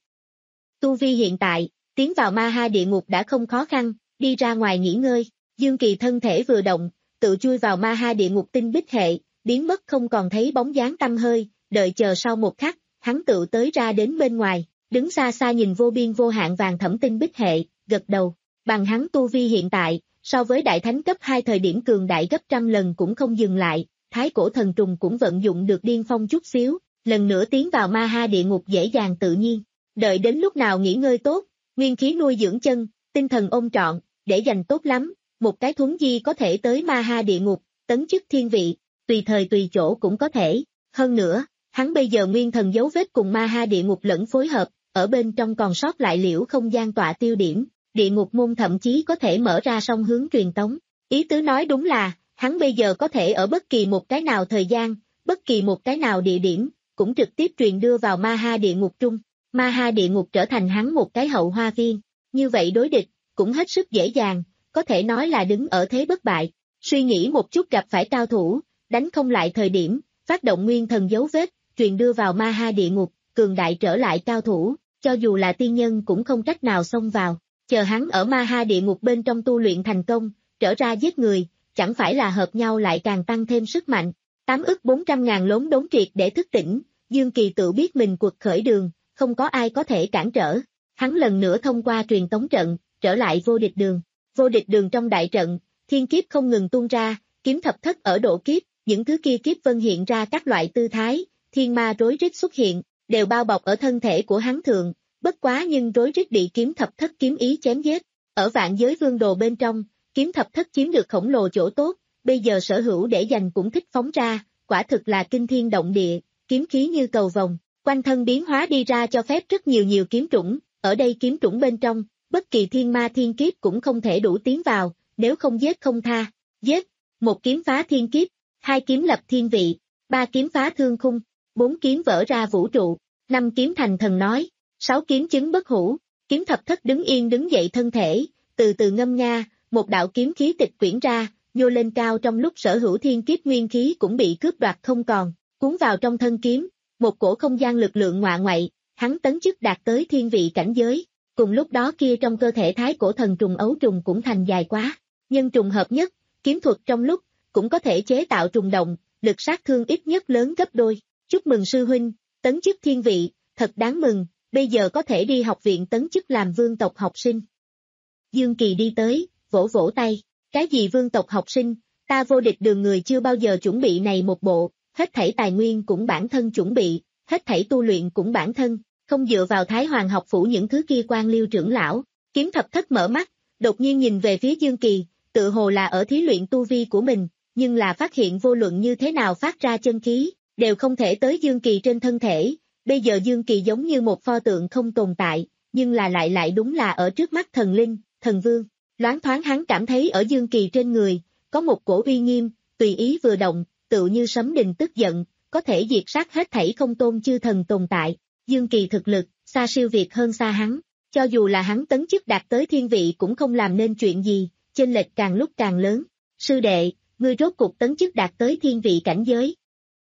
Tu vi hiện tại, tiến vào ma ha địa ngục đã không khó khăn, đi ra ngoài nghỉ ngơi, Dương Kỳ thân thể vừa động, tự chui vào ma ha địa ngục tinh bích hệ, biến mất không còn thấy bóng dáng tăm hơi, đợi chờ sau một khắc, hắn tự tới ra đến bên ngoài, đứng xa xa nhìn vô biên vô hạn vàng thẫm tinh bích hệ, gật đầu, bằng hắn tu vi hiện tại, so với đại thánh cấp hai thời điểm cường đại gấp trăm lần cũng không dừng lại, thái cổ thần trùng cũng vận dụng được điên phong chút xíu, lần nữa tiến vào ma ha địa ngục dễ dàng tự nhiên, đợi đến lúc nào nghỉ ngơi tốt, nguyên khí nuôi dưỡng chân, tinh thần ôm trọn, để dành tốt lắm, một cái thuấn di có thể tới ma ha địa ngục, tấn chức thiên vị, tùy thời tùy chỗ cũng có thể, hơn nữa, hắn bây giờ nguyên thần dấu vết cùng ma ha địa ngục lẫn phối hợp, ở bên trong còn sót lại liễu không gian tọa tiêu điểm, địa ngục môn thậm chí có thể mở ra song hướng truyền tống, ý tứ nói đúng là, hắn bây giờ có thể ở bất kỳ một cái nào thời gian, bất kỳ một cái nào địa điểm, cũng trực tiếp truyền đưa vào ma ha địa ngục trung, ma ha địa ngục trở thành hắn một cái hậu hoa viên, như vậy đối địch, cũng hết sức dễ dàng, có thể nói là đứng ở thế bất bại, suy nghĩ một chút gặp phải cao thủ, đánh không lại thời điểm, phát động nguyên thần dấu vết, truyền đưa vào ma ha địa ngục, cường đại trở lại cao thủ, cho dù là tiên nhân cũng không cách nào xông vào, chờ hắn ở ma ha địa ngục bên trong tu luyện thành công, trở ra giết người, chẳng phải là hợp nhau lại càng tăng thêm sức mạnh, tám ức bốn trăm ngàn lốn đốn triệt để thức tỉnh, Dương Kỳ tự biết mình cuộc khởi đường, không có ai có thể cản trở, hắn lần nữa thông qua truyền tống trận, trở lại vô địch đường, vô địch đường trong đại trận, thiên kiếp không ngừng tuôn ra, kiếm thập thất ở độ kiếp, những thứ kia kiếp vân hiện ra các loại tư thái, thiên ma rối rít xuất hiện, đều bao bọc ở thân thể của hắn thượng, bất quá nhưng rối rít bị kiếm thập thất kiếm ý chém giết, ở vạn giới vương đồ bên trong, kiếm thập thất chiếm được khổng lồ chỗ tốt, bây giờ sở hữu để dành cũng thích phóng ra, quả thực là kinh thiên động địa, kiếm khí như cầu vồng, quanh thân biến hóa đi ra cho phép rất nhiều nhiều kiếm trũng, ở đây kiếm trũng bên trong, bất kỳ thiên ma thiên kiếp cũng không thể đủ tiến vào, nếu không giết không tha, giết, một kiếm phá thiên kiếp, hai kiếm lập thiên vị, ba kiếm phá thương khung, bốn kiếm vỡ ra vũ trụ, năm kiếm thành thần nói, sáu kiếm chứng bất hủ, kiếm thập thất đứng yên đứng dậy thân thể, từ từ ngâm nga, một đạo kiếm khí tịch quyển ra, nhô lên cao trong lúc sở hữu thiên kiếp nguyên khí cũng bị cướp đoạt không còn, cuốn vào trong thân kiếm, một cổ không gian lực lượng ngoạ ngoại, hắn tấn chức đạt tới thiên vị cảnh giới, cùng lúc đó kia trong cơ thể thái cổ thần trùng ấu trùng cũng thành dài quá, nhân trùng hợp nhất, kiếm thuật trong lúc, cũng có thể chế tạo trùng động, lực sát thương ít nhất lớn gấp đôi, chúc mừng sư huynh, tấn chức thiên vị, thật đáng mừng, bây giờ có thể đi học viện tấn chức làm vương tộc học sinh. Dương Kỳ đi tới, vỗ vỗ tay, cái gì vương tộc học sinh, ta vô địch đường người chưa bao giờ chuẩn bị này một bộ, hết thảy tài nguyên cũng bản thân chuẩn bị, hết thảy tu luyện cũng bản thân, không dựa vào Thái Hoàng học phủ những thứ kia quan liêu trưởng lão, kiếm thập thất mở mắt, đột nhiên nhìn về phía Dương Kỳ, tự hồ là ở thí luyện tu vi của mình, nhưng là phát hiện vô luận như thế nào phát ra chân khí, đều không thể tới Dương Kỳ trên thân thể, bây giờ Dương Kỳ giống như một pho tượng không tồn tại, nhưng là lại lại đúng là ở trước mắt thần linh, thần vương, loáng thoáng hắn cảm thấy ở Dương Kỳ trên người, có một cổ uy nghiêm, tùy ý vừa động, tự như sấm đình tức giận, có thể diệt sát hết thảy không tôn chư thần tồn tại, Dương Kỳ thực lực, xa siêu việt hơn xa hắn, cho dù là hắn tấn chức đạt tới thiên vị cũng không làm nên chuyện gì, chênh lệch càng lúc càng lớn, sư đệ, ngươi rốt cuộc tấn chức đạt tới thiên vị cảnh giới.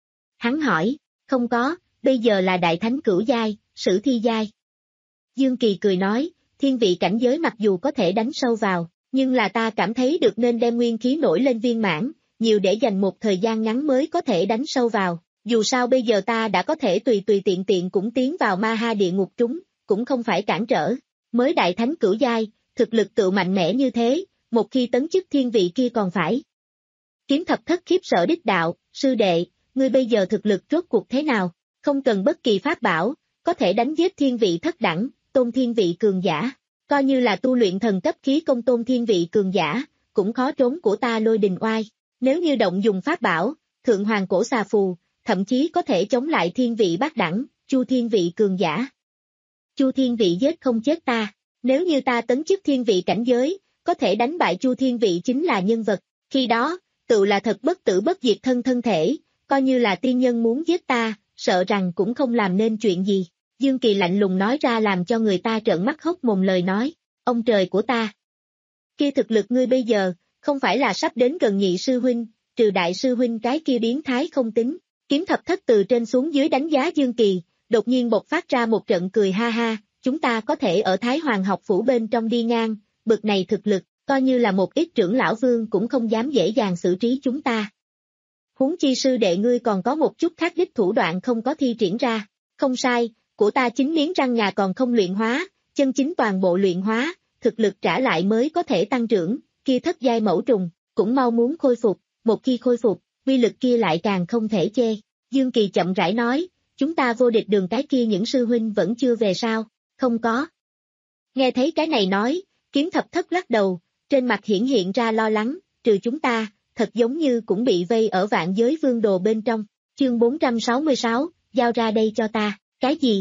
Hắn hỏi, không có, bây giờ là đại thánh cửu giai, sử thi giai. Dương Kỳ cười nói, thiên vị cảnh giới mặc dù có thể đánh sâu vào, nhưng là ta cảm thấy được nên đem nguyên khí nổi lên viên mãn, nhiều để dành một thời gian ngắn mới có thể đánh sâu vào. Dù sao bây giờ ta đã có thể tùy tùy tiện tiện cũng tiến vào ma ha địa ngục trúng, cũng không phải cản trở. Mới đại thánh cửu giai, thực lực tự mạnh mẽ như thế, một khi tấn chức thiên vị kia còn phải. Kiếm thập thất khiếp sợ đích đạo, sư đệ, ngươi bây giờ thực lực rốt cuộc thế nào? Không cần bất kỳ pháp bảo, có thể đánh giết thiên vị thất đẳng, tôn thiên vị cường giả. Coi như là tu luyện thần cấp khí công tôn thiên vị cường giả, cũng khó trốn của ta lôi đình oai. Nếu như động dùng pháp bảo, thượng hoàng cổ xà phù, thậm chí có thể chống lại thiên vị bát đẳng, chu thiên vị cường giả. Chu thiên vị giết không chết ta, nếu như ta tấn chức thiên vị cảnh giới, có thể đánh bại chu thiên vị chính là nhân vật, khi đó, tự là thật bất tử bất diệt thân thân thể, coi như là tiên nhân muốn giết ta, sợ rằng cũng không làm nên chuyện gì. Dương Kỳ lạnh lùng nói ra làm cho người ta trợn mắt hốc mồm lời nói, ông trời của ta. Kia thực lực ngươi bây giờ, không phải là sắp đến gần nhị sư huynh, trừ đại sư huynh cái kia biến thái không tính. Kiếm thập thất từ trên xuống dưới đánh giá Dương Kỳ, đột nhiên bộc phát ra một trận cười ha ha, chúng ta có thể ở Thái Hoàng học phủ bên trong đi ngang, bực này thực lực, coi như là một ít trưởng lão vương cũng không dám dễ dàng xử trí chúng ta. Huống chi sư đệ ngươi còn có một chút khác đích thủ đoạn không có thi triển ra, không sai, của ta chính miếng răng ngà còn không luyện hóa, chân chính toàn bộ luyện hóa, thực lực trả lại mới có thể tăng trưởng, kia thất giai mẫu trùng, cũng mau muốn khôi phục, một khi khôi phục, uy lực kia lại càng không thể chê. Dương Kỳ chậm rãi nói, chúng ta vô địch đường cái kia những sư huynh vẫn chưa về sao, không có. Nghe thấy cái này nói, kiếm thập thất lắc đầu, trên mặt hiển hiện ra lo lắng, trừ chúng ta, thật giống như cũng bị vây ở vạn giới vương đồ bên trong, chương bốn trăm sáu mươi sáu, giao ra đây cho ta, cái gì?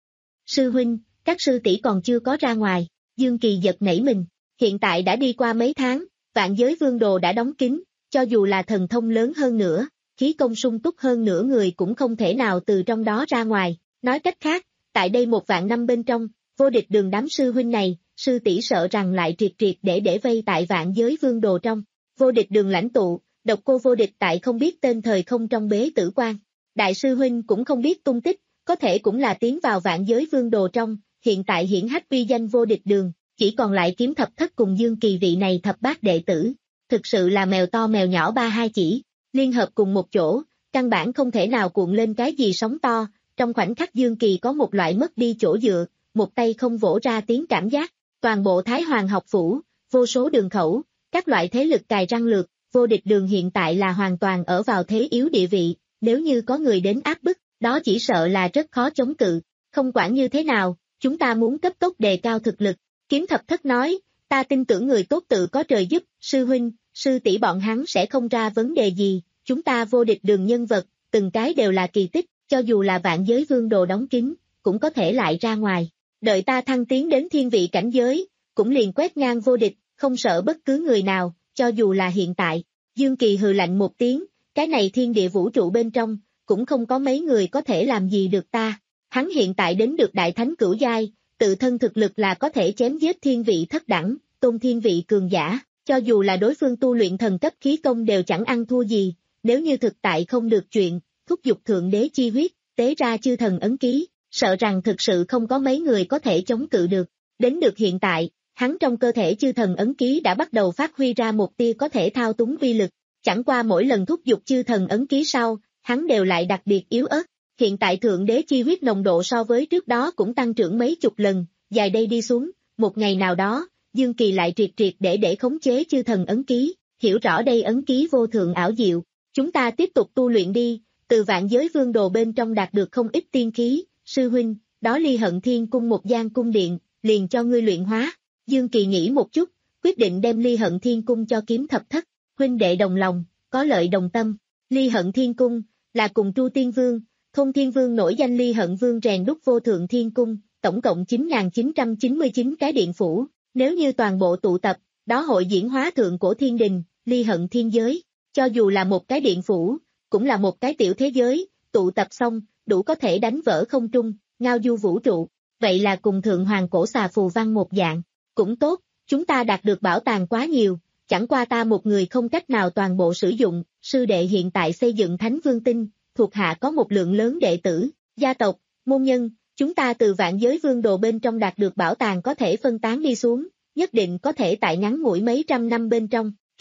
Sư huynh, các sư tỷ còn chưa có ra ngoài, Dương Kỳ giật nảy mình, hiện tại đã đi qua mấy tháng, vạn giới vương đồ đã đóng kín, cho dù là thần thông lớn hơn nữa, khí công sung túc hơn nữa người cũng không thể nào từ trong đó ra ngoài, nói cách khác, tại đây một vạn năm bên trong, vô địch đường đám sư huynh này, sư tỷ sợ rằng lại triệt triệt để để vây tại vạn giới vương đồ trong, vô địch đường lãnh tụ, độc cô vô địch tại không biết tên thời không trong bế tử quan, đại sư huynh cũng không biết tung tích, có thể cũng là tiến vào vạn giới vương đồ trong, hiện tại hiển hách uy danh vô địch đường, chỉ còn lại kiếm thập thất cùng Dương Kỳ vị này thập bát đệ tử, thực sự là mèo to mèo nhỏ ba hai chỉ, liên hợp cùng một chỗ, căn bản không thể nào cuộn lên cái gì sóng to, trong khoảnh khắc Dương Kỳ có một loại mất đi chỗ dựa, một tay không vỗ ra tiếng cảm giác, toàn bộ Thái Hoàng học phủ, vô số đường khẩu, các loại thế lực cài răng lược, vô địch đường hiện tại là hoàn toàn ở vào thế yếu địa vị, nếu như có người đến áp bức, đó chỉ sợ là rất khó chống cự, không quản như thế nào, chúng ta muốn cấp tốc đề cao thực lực, kiếm thập thất nói, ta tin tưởng người tốt tự có trời giúp, sư huynh, sư tỷ bọn hắn sẽ không ra vấn đề gì, chúng ta vô địch đường nhân vật, từng cái đều là kỳ tích, cho dù là vạn giới vương đồ đóng kín, cũng có thể lại ra ngoài, đợi ta thăng tiến đến thiên vị cảnh giới, cũng liền quét ngang vô địch, không sợ bất cứ người nào, cho dù là hiện tại, Dương Kỳ hừ lạnh một tiếng, cái này thiên địa vũ trụ bên trong, cũng không có mấy người có thể làm gì được ta, hắn hiện tại đến được đại thánh cửu giai, tự thân thực lực là có thể chém giết thiên vị thất đẳng, tôn thiên vị cường giả, cho dù là đối phương tu luyện thần cấp khí công đều chẳng ăn thua gì, nếu như thực tại không được chuyện, thúc giục thượng đế chi huyết, tế ra chư thần ấn ký, sợ rằng thực sự không có mấy người có thể chống cự được, đến được hiện tại, hắn trong cơ thể chư thần ấn ký đã bắt đầu phát huy ra một tia có thể thao túng vi lực, chẳng qua mỗi lần thúc giục chư thần ấn ký sau, hắn đều lại đặc biệt yếu ớt, hiện tại thượng đế chi huyết nồng độ so với trước đó cũng tăng trưởng mấy chục lần, dài đây đi xuống, một ngày nào đó, Dương Kỳ lại triệt triệt để để khống chế chư thần ấn ký, hiểu rõ đây ấn ký vô thượng ảo diệu, chúng ta tiếp tục tu luyện đi, từ vạn giới vương đồ bên trong đạt được không ít tiên khí, sư huynh, đó Ly Hận Thiên cung một gian cung điện, liền cho ngươi luyện hóa, Dương Kỳ nghĩ một chút, quyết định đem Ly Hận Thiên cung cho kiếm thập thất, huynh đệ đồng lòng, có lợi đồng tâm, Ly Hận Thiên cung, là cùng Tru Tiên Vương, Thôn Thiên Vương nổi danh Ly Hận Vương rèn đúc vô thượng thiên cung, tổng cộng chín nghìn chín trăm chín mươi chín cái điện phủ, nếu như toàn bộ tụ tập, đó hội diễn hóa thượng cổ thiên đình, Ly Hận Thiên giới, cho dù là một cái điện phủ, cũng là một cái tiểu thế giới, tụ tập xong, đủ có thể đánh vỡ không trung, ngao du vũ trụ, vậy là cùng thượng hoàng cổ xà phù văn một dạng, cũng tốt, chúng ta đạt được bảo tàng quá nhiều, chẳng qua ta một người không cách nào toàn bộ sử dụng, sư đệ hiện tại xây dựng Thánh Vương Tinh, thuộc hạ có một lượng lớn đệ tử, gia tộc, môn nhân, chúng ta từ vạn giới vương đồ bên trong đạt được bảo tàng có thể phân tán đi xuống, nhất định có thể tại ngắn ngủi mấy trăm năm bên trong,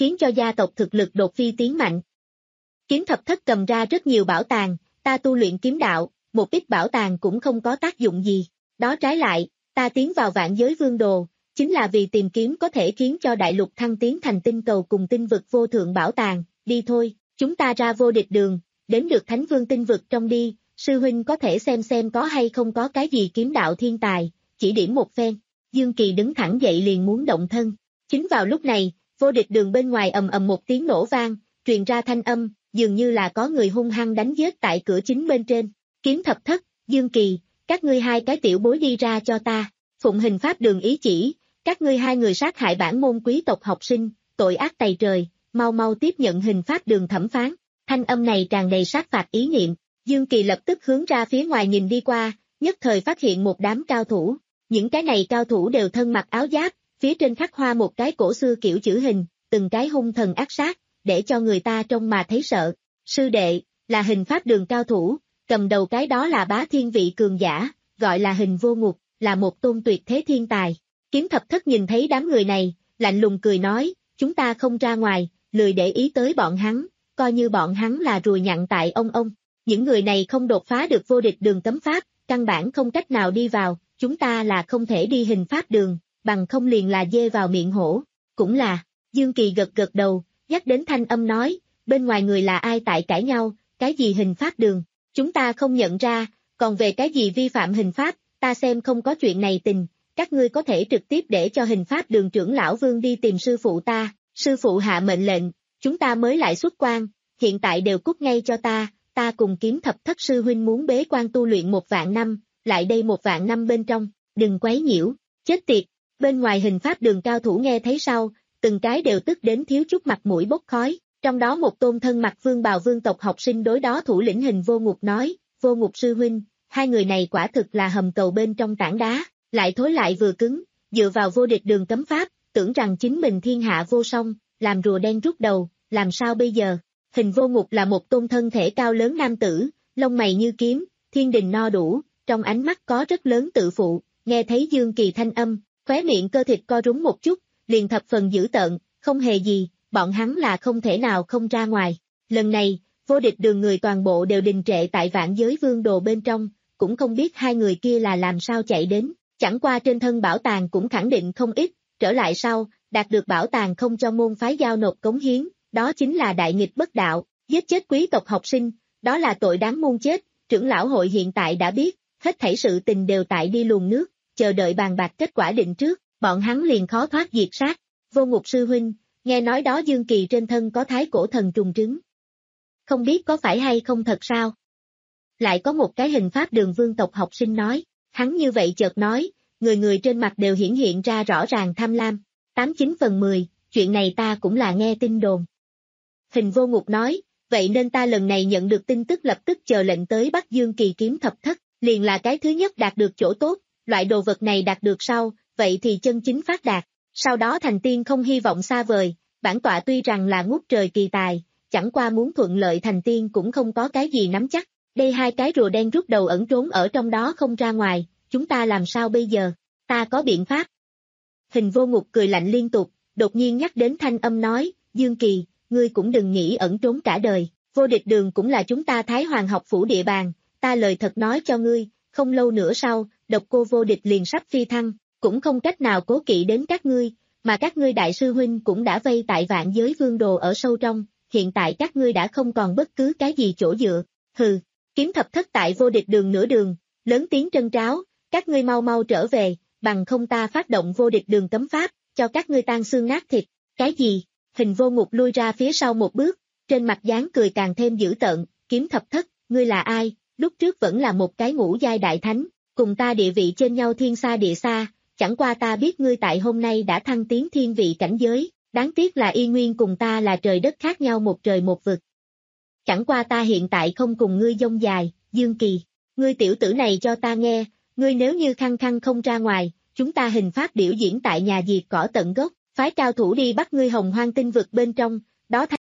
khiến cho gia tộc thực lực đột phi tiến mạnh. Kiếm thập thất cầm ra rất nhiều bảo tàng, ta tu luyện kiếm đạo, một ít bảo tàng cũng không có tác dụng gì. Đó trái lại, ta tiến vào vạn giới vương đồ, chính là vì tìm kiếm có thể khiến cho đại lục thăng tiến thành tinh cầu cùng tinh vực vô thượng bảo tàng. Đi thôi, chúng ta ra vô địch đường, đến được thánh vương tinh vực trong đi, sư huynh có thể xem xem có hay không có cái gì kiếm đạo thiên tài, chỉ điểm một phen. Dương Kỳ đứng thẳng dậy liền muốn động thân. Chính vào lúc này, vô địch đường bên ngoài ầm ầm một tiếng nổ vang, truyền ra thanh âm, dường như là có người hung hăng đánh giết tại cửa chính bên trên. Kiếm thập thất, Dương Kỳ, các ngươi hai cái tiểu bối đi ra cho ta, phụng hình pháp đường ý chỉ, các ngươi hai người sát hại bản môn quý tộc học sinh, tội ác tày trời, mau mau tiếp nhận hình pháp đường thẩm phán. Thanh âm này tràn đầy sát phạt ý niệm, Dương Kỳ lập tức hướng ra phía ngoài nhìn đi qua, nhất thời phát hiện một đám cao thủ, những cái này cao thủ đều thân mặc áo giáp, phía trên khắc hoa một cái cổ xưa kiểu chữ hình, từng cái hung thần ác sát, để cho người ta trông mà thấy sợ. Sư đệ, là hình pháp đường cao thủ, cầm đầu cái đó là bá thiên vị cường giả, gọi là hình vô ngục, là một tôn tuyệt thế thiên tài. Kiếm thập thất nhìn thấy đám người này, lạnh lùng cười nói, chúng ta không ra ngoài, lười để ý tới bọn hắn, coi như bọn hắn là ruồi nhặn tại ông ông. Những người này không đột phá được vô địch đường cấm pháp, căn bản không cách nào đi vào, chúng ta là không thể đi hình pháp đường, bằng không liền là dê vào miệng hổ. Cũng là, Dương Kỳ gật gật đầu, dắt đến thanh âm nói, bên ngoài người là ai tại cãi nhau, cái gì hình pháp đường, chúng ta không nhận ra, còn về cái gì vi phạm hình pháp, ta xem không có chuyện này tình, các ngươi có thể trực tiếp để cho hình pháp đường trưởng lão Vương đi tìm sư phụ ta, sư phụ hạ mệnh lệnh, chúng ta mới lại xuất quan, hiện tại đều cút ngay cho ta, ta cùng kiếm thập thất sư huynh muốn bế quan tu luyện một vạn năm, lại đây một vạn năm bên trong, đừng quấy nhiễu, chết tiệt. Bên ngoài hình pháp đường cao thủ nghe thấy sau, từng cái đều tức đến thiếu chút mặt mũi bốc khói, trong đó một tôn thân mặc vương bào vương tộc học sinh đối đó thủ lĩnh hình vô ngục nói, vô ngục sư huynh, hai người này quả thực là hầm cầu bên trong tảng đá, lại thối lại vừa cứng, dựa vào vô địch đường cấm pháp, tưởng rằng chính mình thiên hạ vô song, làm rùa đen rút đầu, làm sao bây giờ? Hình vô ngục là một tôn thân thể cao lớn nam tử, lông mày như kiếm, thiên đình no đủ, trong ánh mắt có rất lớn tự phụ, nghe thấy Dương Kỳ thanh âm, khóe miệng cơ thịt co rúm một chút, liền thập phần dữ tợn, không hề gì, bọn hắn là không thể nào không ra ngoài. Lần này, vô địch đường người toàn bộ đều đình trệ tại vạn giới vương đồ bên trong, cũng không biết hai người kia là làm sao chạy đến, chẳng qua trên thân bảo tàng cũng khẳng định không ít, trở lại sau, đạt được bảo tàng không cho môn phái giao nộp cống hiến, đó chính là đại nghịch bất đạo, giết chết quý tộc học sinh, đó là tội đáng muôn chết, trưởng lão hội hiện tại đã biết, hết thảy sự tình đều tại đi luồn nước, chờ đợi bàn bạc kết quả định trước, bọn hắn liền khó thoát diệt sát. Vô ngục sư huynh, nghe nói đó Dương Kỳ trên thân có thái cổ thần trùng trứng. Không biết có phải hay không thật sao? Lại có một cái hình pháp đường vương tộc học sinh nói, hắn như vậy chợt nói, người người trên mặt đều hiển hiện ra rõ ràng tham lam. Tám chín phần mười, chuyện này ta cũng là nghe tin đồn. Hình vô ngục nói, vậy nên ta lần này nhận được tin tức lập tức chờ lệnh tới bắt Dương Kỳ kiếm thập thất, liền là cái thứ nhất đạt được chỗ tốt, loại đồ vật này đạt được sau, vậy thì chân chính phát đạt, sau đó thành tiên không hy vọng xa vời, bản tọa tuy rằng là ngút trời kỳ tài, chẳng qua muốn thuận lợi thành tiên cũng không có cái gì nắm chắc, đây hai cái rùa đen rút đầu ẩn trốn ở trong đó không ra ngoài, chúng ta làm sao bây giờ, ta có biện pháp. Hình vô ngục cười lạnh liên tục, đột nhiên nhắc đến thanh âm nói, Dương Kỳ, ngươi cũng đừng nghĩ ẩn trốn cả đời, vô địch đường cũng là chúng ta Thái Hoàng học phủ địa bàn, ta lời thật nói cho ngươi, không lâu nữa sau, độc cô vô địch liền sắp phi thăng, cũng không cách nào cố kỵ đến các ngươi, mà các ngươi đại sư huynh cũng đã vây tại vạn giới vương đồ ở sâu trong, hiện tại các ngươi đã không còn bất cứ cái gì chỗ dựa, hừ, kiếm thập thất tại vô địch đường nửa đường, lớn tiếng trân tráo, các ngươi mau mau trở về, bằng không ta phát động vô địch đường cấm pháp, cho các ngươi tan xương nát thịt, cái gì? Hình vô ngục lui ra phía sau một bước, trên mặt dáng cười càng thêm dữ tợn, kiếm thập thất, ngươi là ai, lúc trước vẫn là một cái ngũ giai đại thánh, cùng ta địa vị trên nhau thiên xa địa xa, chẳng qua ta biết ngươi tại hôm nay đã thăng tiến thiên vị cảnh giới, đáng tiếc là y nguyên cùng ta là trời đất khác nhau một trời một vực. Chẳng qua ta hiện tại không cùng ngươi dông dài, Dương Kỳ, ngươi tiểu tử này cho ta nghe, ngươi nếu như khăng khăng không ra ngoài, chúng ta hình pháp biểu diễn tại nhà diệt cỏ tận gốc, phái cao thủ đi bắt ngươi hồng hoang tinh vực bên trong, đó thay.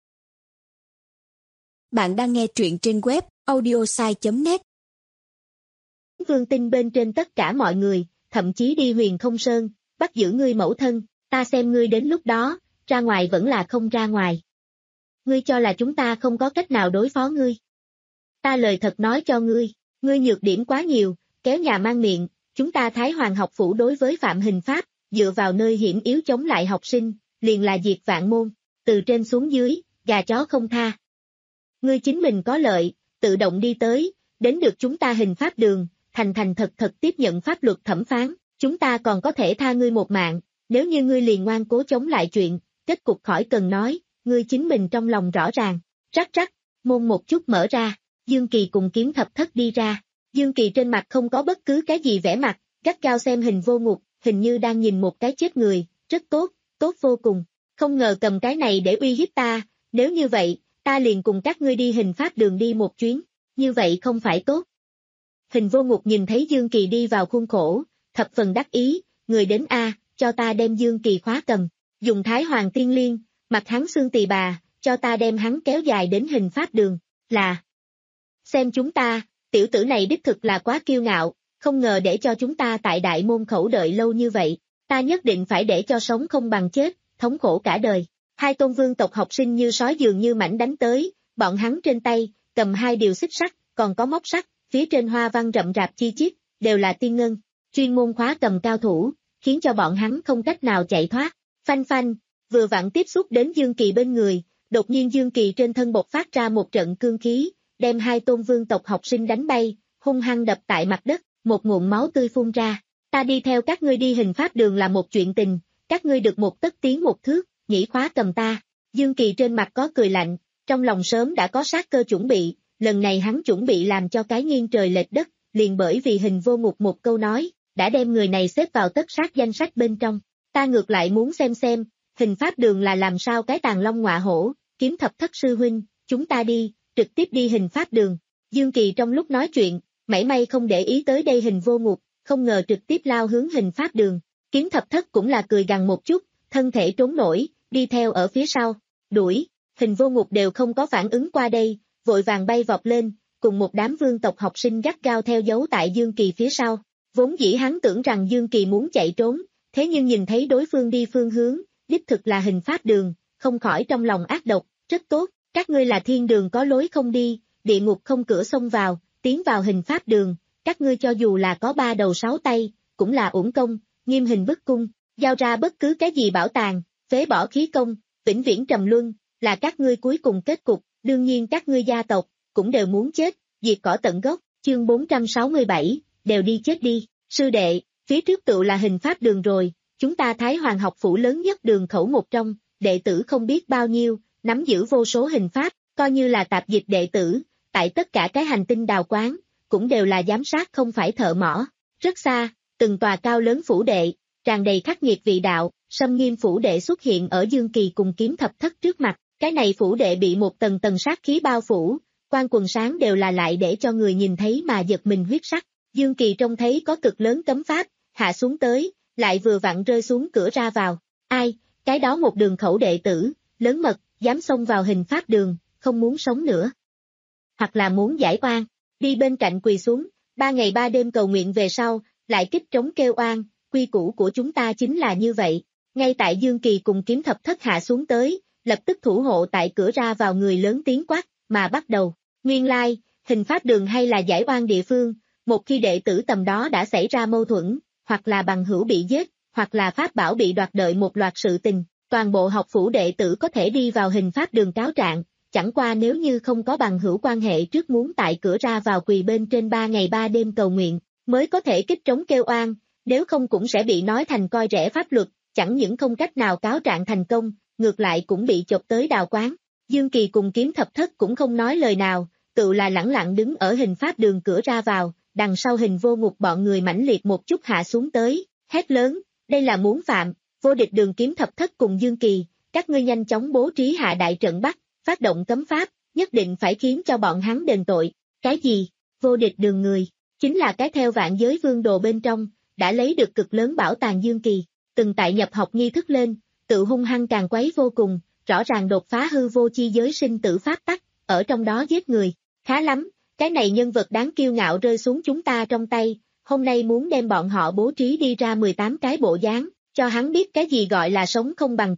Bạn đang nghe truyện trên web audiosai chấm net. Vương tinh bên trên tất cả mọi người, thậm chí đi Huyền Không Sơn, bắt giữ ngươi mẫu thân, ta xem ngươi đến lúc đó, ra ngoài vẫn là không ra ngoài. Ngươi cho là chúng ta không có cách nào đối phó ngươi. Ta lời thật nói cho ngươi, ngươi nhược điểm quá nhiều, kéo nhà mang miệng, chúng ta Thái Hoàng học phủ đối với phạm hình pháp, dựa vào nơi hiểm yếu chống lại học sinh, liền là diệt vạn môn, từ trên xuống dưới, gà chó không tha. Ngươi chính mình có lợi, tự động đi tới, đến được chúng ta hình pháp đường, thành thành thật thật tiếp nhận pháp luật thẩm phán, chúng ta còn có thể tha ngươi một mạng, nếu như ngươi liền ngoan cố chống lại chuyện, kết cục khỏi cần nói, ngươi chính mình trong lòng rõ ràng, rắc rắc, môn một chút mở ra, Dương Kỳ cùng Kiếm Thập Thất đi ra, Dương Kỳ trên mặt không có bất cứ cái gì vẻ mặt, gắt gao xem Hình Vô Ngục, hình như đang nhìn một cái chết người, rất tốt, tốt vô cùng, không ngờ cầm cái này để uy hiếp ta, nếu như vậy, ta liền cùng các ngươi đi hình pháp đường đi một chuyến, như vậy không phải tốt. Hình Vô Ngục nhìn thấy Dương Kỳ đi vào khuôn khổ, thập phần đắc ý, người đến A, cho ta đem Dương Kỳ khóa cầm, dùng Thái Hoàng Tiên Liên, mặc hắn xương tỳ bà, cho ta đem hắn kéo dài đến hình pháp đường, là. Xem chúng ta, tiểu tử này đích thực là quá kiêu ngạo, không ngờ để cho chúng ta tại đại môn khẩu đợi lâu như vậy, ta nhất định phải để cho sống không bằng chết, thống khổ cả đời. Hai tôn vương tộc học sinh như sói dường như mảnh đánh tới, bọn hắn trên tay, cầm hai điều xích sắt, còn có móc sắt, phía trên hoa văn rậm rạp chi chít, đều là tiên ngân, chuyên môn khóa cầm cao thủ, khiến cho bọn hắn không cách nào chạy thoát. Phanh phanh, vừa vặn tiếp xúc đến Dương Kỳ bên người, đột nhiên Dương Kỳ trên thân bộc phát ra một trận cương khí, đem hai tôn vương tộc học sinh đánh bay, hung hăng đập tại mặt đất, một ngụm máu tươi phun ra. Ta đi theo các ngươi đi hình pháp đường là một chuyện tình, các ngươi được một tấc tiến một thước, nhĩ khóa cầm ta. Dương Kỳ trên mặt có cười lạnh, trong lòng sớm đã có sát cơ chuẩn bị, lần này hắn chuẩn bị làm cho cái nghiêng trời lệch đất, liền bởi vì Hình Vô Ngục một câu nói, đã đem người này xếp vào tất sát danh sách bên trong. Ta ngược lại muốn xem xem, hình pháp đường là làm sao cái tàn long ngọa hổ, Kiếm Thập Thất sư huynh, chúng ta đi, trực tiếp đi hình pháp đường. Dương Kỳ trong lúc nói chuyện, mảy may không để ý tới đây Hình Vô Ngục, không ngờ trực tiếp lao hướng hình pháp đường. Kiếm Thập Thất cũng là cười gằn một chút, thân thể trốn nổi, đi theo ở phía sau, đuổi, Hình Vô Ngục đều không có phản ứng qua đây, vội vàng bay vọt lên, cùng một đám vương tộc học sinh gắt gao theo dấu tại Dương Kỳ phía sau. Vốn dĩ hắn tưởng rằng Dương Kỳ muốn chạy trốn, thế nhưng nhìn thấy đối phương đi phương hướng, đích thực là hình pháp đường, không khỏi trong lòng ác độc, rất tốt, các ngươi là thiên đường có lối không đi, địa ngục không cửa xông vào, tiến vào hình pháp đường, các ngươi cho dù là có ba đầu sáu tay, cũng là uổng công, nghiêm hình bức cung, giao ra bất cứ cái gì bảo tàng, phế bỏ khí công, vĩnh viễn trầm luân, là các ngươi cuối cùng kết cục, đương nhiên các ngươi gia tộc, cũng đều muốn chết, diệt cỏ tận gốc, chương bốn trăm sáu mươi bảy, đều đi chết đi, sư đệ, phía trước tựu là hình pháp đường rồi, chúng ta Thái Hoàng học phủ lớn nhất đường khẩu một trong, đệ tử không biết bao nhiêu, nắm giữ vô số hình pháp, coi như là tạp dịch đệ tử, tại tất cả cái hành tinh đào quán, cũng đều là giám sát không phải thợ mỏ, rất xa, từng tòa cao lớn phủ đệ, tràn đầy khắc nghiệt vị đạo, xâm nghiêm phủ đệ xuất hiện ở Dương Kỳ cùng Kiếm Thập Thất trước mặt, cái này phủ đệ bị một tầng tầng sát khí bao phủ, quan quần sáng đều là lại để cho người nhìn thấy mà giật mình huyết sắc, Dương Kỳ trông thấy có cực lớn cấm pháp, hạ xuống tới, lại vừa vặn rơi xuống cửa ra vào, ai, cái đó một đường khẩu đệ tử, lớn mật, dám xông vào hình pháp đường, không muốn sống nữa. Hoặc là muốn giải oan, đi bên cạnh quỳ xuống, ba ngày ba đêm cầu nguyện về sau, lại kích trống kêu oan, quy củ của chúng ta chính là như vậy. Ngay tại Dương Kỳ cùng Kiếm Thập Thất hạ xuống tới, lập tức thủ hộ tại cửa ra vào người lớn tiếng quát, mà bắt đầu, nguyên lai, hình pháp đường hay là giải oan địa phương, một khi đệ tử tầm đó đã xảy ra mâu thuẫn, hoặc là bằng hữu bị giết, hoặc là pháp bảo bị đoạt đợi một loạt sự tình, toàn bộ học phủ đệ tử có thể đi vào hình pháp đường cáo trạng, chẳng qua nếu như không có bằng hữu quan hệ trước muốn tại cửa ra vào quỳ bên trên ba ngày ba đêm cầu nguyện, mới có thể kích trống kêu oan, nếu không cũng sẽ bị nói thành coi rẻ pháp luật, chẳng những không cách nào cáo trạng thành công, ngược lại cũng bị chộp tới đào quán. Dương Kỳ cùng Kiếm Thập Thất cũng không nói lời nào, tự là lẳng lặng đứng ở hình pháp đường cửa ra vào, đằng sau Hình Vô Ngục bọn người mãnh liệt một chút hạ xuống tới, hét lớn, đây là muốn phạm, vô địch đường Kiếm Thập Thất cùng Dương Kỳ, các ngươi nhanh chóng bố trí hạ đại trận bắt, phát động cấm pháp, nhất định phải khiến cho bọn hắn đền tội. Cái gì? Vô địch đường người, chính là cái theo vạn giới vương đồ bên trong, đã lấy được cực lớn bảo tàng Dương Kỳ, từng tại nhập học nghi thức lên, tự hung hăng càng quấy vô cùng, rõ ràng đột phá hư vô chi giới sinh tử pháp tắc, ở trong đó giết người, khá lắm, cái này nhân vật đáng kiêu ngạo rơi xuống chúng ta trong tay, hôm nay muốn đem bọn họ bố trí đi ra mười tám cái bộ dáng, cho hắn biết cái gì gọi là sống không bằng chết,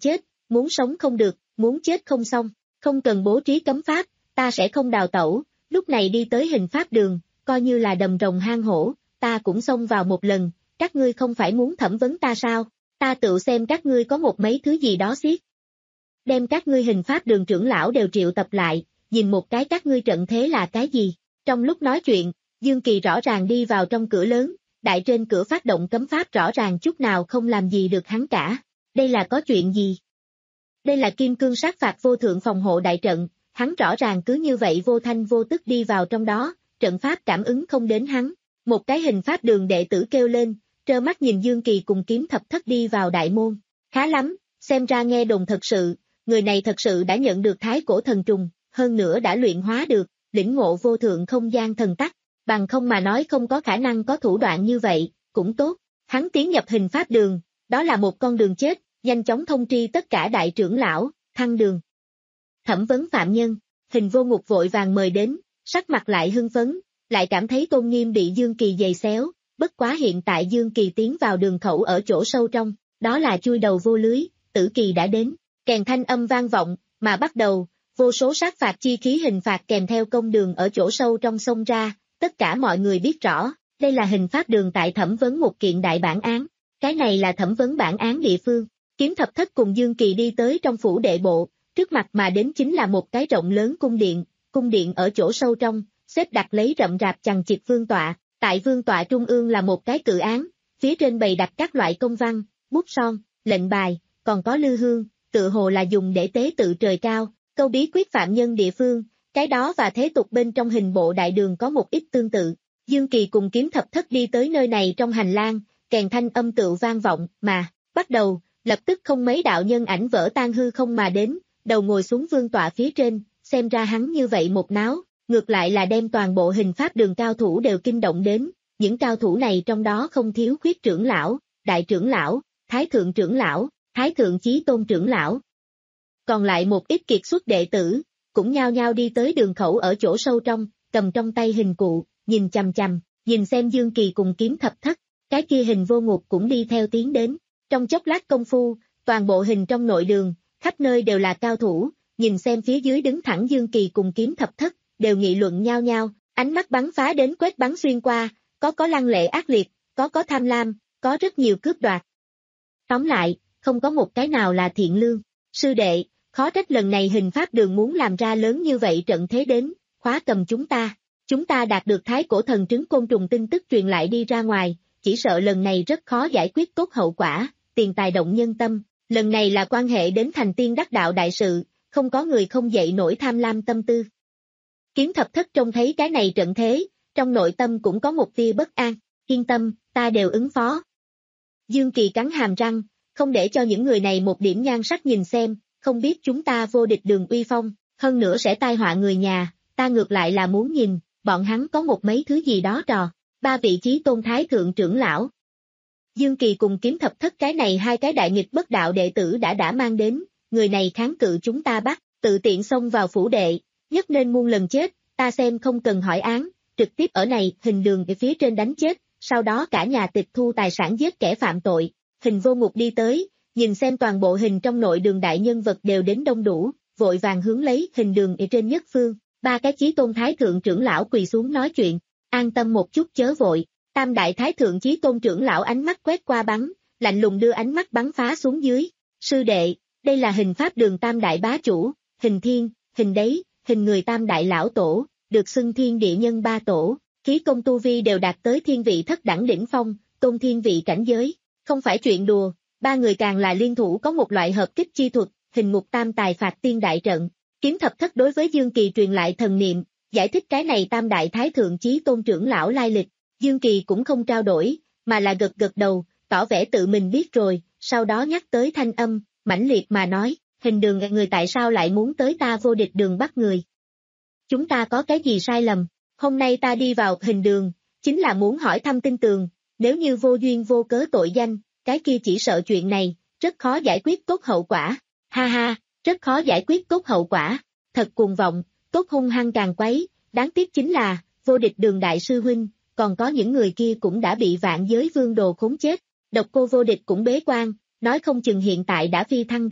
muốn sống không được, muốn chết không xong, không cần bố trí cấm pháp, ta sẽ không đào tẩu, lúc này đi tới hình pháp đường, coi như là đầm rồng hang hổ, ta cũng xông vào một lần, các ngươi không phải muốn thẩm vấn ta sao, ta tự xem các ngươi có một mấy thứ gì đó xiết. Đem các ngươi hình pháp đường trưởng lão đều triệu tập lại, nhìn một cái các ngươi trận thế là cái gì. Trong lúc nói chuyện, Dương Kỳ rõ ràng đi vào trong cửa lớn, đại trên cửa phát động cấm pháp rõ ràng chút nào không làm gì được hắn cả. Đây là có chuyện gì? Đây là kim cương sát phạt vô thượng phòng hộ đại trận, hắn rõ ràng cứ như vậy vô thanh vô tức đi vào trong đó, trận pháp cảm ứng không đến hắn. Một cái hình pháp đường đệ tử kêu lên, trơ mắt nhìn Dương Kỳ cùng kiếm thập thất đi vào đại môn. Khá lắm, xem ra nghe đồn thật sự, người này thật sự đã nhận được thái cổ thần trùng, hơn nữa đã luyện hóa được, lĩnh ngộ vô thượng không gian thần tắc, bằng không mà nói không có khả năng có thủ đoạn như vậy, cũng tốt. Hắn tiến nhập hình pháp đường, đó là một con đường chết, nhanh chóng thông tri tất cả đại trưởng lão, thăng đường. Thẩm vấn phạm nhân, hình vô ngục vội vàng mời đến, sắc mặt lại hưng phấn, lại cảm thấy tôn nghiêm bị Dương Kỳ giày xéo, bất quá hiện tại Dương Kỳ tiến vào đường khẩu ở chỗ sâu trong, đó là chui đầu vô lưới, tử kỳ đã đến, kèn thanh âm vang vọng, mà bắt đầu, vô số sát phạt chi khí hình phạt kèm theo công đường ở chỗ sâu trong sông ra, tất cả mọi người biết rõ, đây là hình pháp đường tại thẩm vấn một kiện đại bản án, cái này là thẩm vấn bản án địa phương. Kiếm thập thất cùng Dương Kỳ đi tới trong phủ đệ bộ, trước mặt mà đến chính là một cái rộng lớn cung điện, cung điện ở chỗ sâu trong, xếp đặt lấy rậm rạp chằng chịt vương tọa, tại vương tọa trung ương là một cái cự án, phía trên bày đặt các loại công văn, bút son, lệnh bài, còn có lư hương, tự hồ là dùng để tế tự trời cao, câu bí quyết phạm nhân địa phương, cái đó và thế tục bên trong hình bộ đại đường có một ít tương tự. Dương Kỳ cùng kiếm thập thất đi tới nơi này trong hành lang, kèn thanh âm tựu vang vọng, mà, bắt đầu, lập tức không mấy đạo nhân ảnh vỡ tan hư không mà đến, đầu ngồi xuống vương tọa phía trên, xem ra hắn như vậy một náo, ngược lại là đem toàn bộ hình pháp đường cao thủ đều kinh động đến, những cao thủ này trong đó không thiếu khuyết trưởng lão, đại trưởng lão, thái thượng trưởng lão, thái thượng chí tôn trưởng lão. Còn lại một ít kiệt xuất đệ tử, cũng nhao nhao đi tới đường khẩu ở chỗ sâu trong, cầm trong tay hình cụ, nhìn chằm chằm, nhìn xem Dương Kỳ cùng kiếm thập thất, cái kia hình vô ngục cũng đi theo tiến đến. Trong chốc lát công phu, toàn bộ hình trong nội đường, khắp nơi đều là cao thủ, nhìn xem phía dưới đứng thẳng Dương Kỳ cùng kiếm thập thất, đều nghị luận nhao nhao, ánh mắt bắn phá đến quét bắn xuyên qua, có có lăng lệ ác liệt, có có tham lam, có rất nhiều cướp đoạt. Tóm lại, không có một cái nào là thiện lương. Sư đệ, khó trách lần này hình pháp đường muốn làm ra lớn như vậy trận thế đến, khóa cầm chúng ta. Chúng ta đạt được thái cổ thần trứng côn trùng tin tức truyền lại đi ra ngoài, chỉ sợ lần này rất khó giải quyết tốt hậu quả, tiền tài động nhân tâm, lần này là quan hệ đến thành tiên đắc đạo đại sự, không có người không dậy nổi tham lam tâm tư. Kiếm thập thất trông thấy cái này trận thế, trong nội tâm cũng có một tia bất an, yên tâm, ta đều ứng phó. Dương Kỳ cắn hàm răng, không để cho những người này một điểm nhan sắc nhìn xem, không biết chúng ta vô địch đường uy phong, hơn nữa sẽ tai họa người nhà, ta ngược lại là muốn nhìn, bọn hắn có một mấy thứ gì đó trò, ba vị chí tôn thái thượng trưởng lão. Dương Kỳ cùng kiếm thập thất cái này hai cái đại nghịch bất đạo đệ tử đã đã mang đến, người này kháng cự chúng ta bắt, tự tiện xông vào phủ đệ, nhất nên muôn lần chết, ta xem không cần hỏi án, trực tiếp ở này hình đường ở phía trên đánh chết, sau đó cả nhà tịch thu tài sản giết kẻ phạm tội. Hình vô ngục đi tới, nhìn xem toàn bộ hình trong nội đường đại nhân vật đều đến đông đủ, vội vàng hướng lấy hình đường ở trên nhất phương, ba cái chí tôn thái thượng trưởng lão quỳ xuống nói chuyện, an tâm một chút chớ vội. Tam đại thái thượng chí tôn trưởng lão ánh mắt quét qua bắn, lạnh lùng đưa ánh mắt bắn phá xuống dưới. Sư đệ, đây là hình pháp đường tam đại bá chủ, hình thiên, hình đế, hình người tam đại lão tổ, được xưng thiên địa nhân ba tổ, khí công tu vi đều đạt tới thiên vị thất đẳng đỉnh phong, tôn thiên vị cảnh giới. Không phải chuyện đùa, ba người càng là liên thủ có một loại hợp kích chi thuật, hình ngục tam tài phạt tiên đại trận. Kiếm thập thất đối với Dương Kỳ truyền lại thần niệm, giải thích cái này tam đại thái thượng chí tôn trưởng lão lai lịch. Dương Kỳ cũng không trao đổi, mà là gật gật đầu, tỏ vẻ tự mình biết rồi, sau đó nhắc tới thanh âm, mãnh liệt mà nói, hình đường người tại sao lại muốn tới ta vô địch đường bắt người? Chúng ta có cái gì sai lầm? Hôm nay ta đi vào hình đường, chính là muốn hỏi thăm tin tường, nếu như vô duyên vô cớ tội danh, cái kia chỉ sợ chuyện này, rất khó giải quyết tốt hậu quả. Ha ha, rất khó giải quyết tốt hậu quả, thật cuồng vọng, tốt hung hăng càng quấy, đáng tiếc chính là, vô địch đường đại sư huynh, còn có những người kia cũng đã bị vạn giới vương đồ khốn chết, độc cô vô địch cũng bế quan, nói không chừng hiện tại đã phi thăng rồi.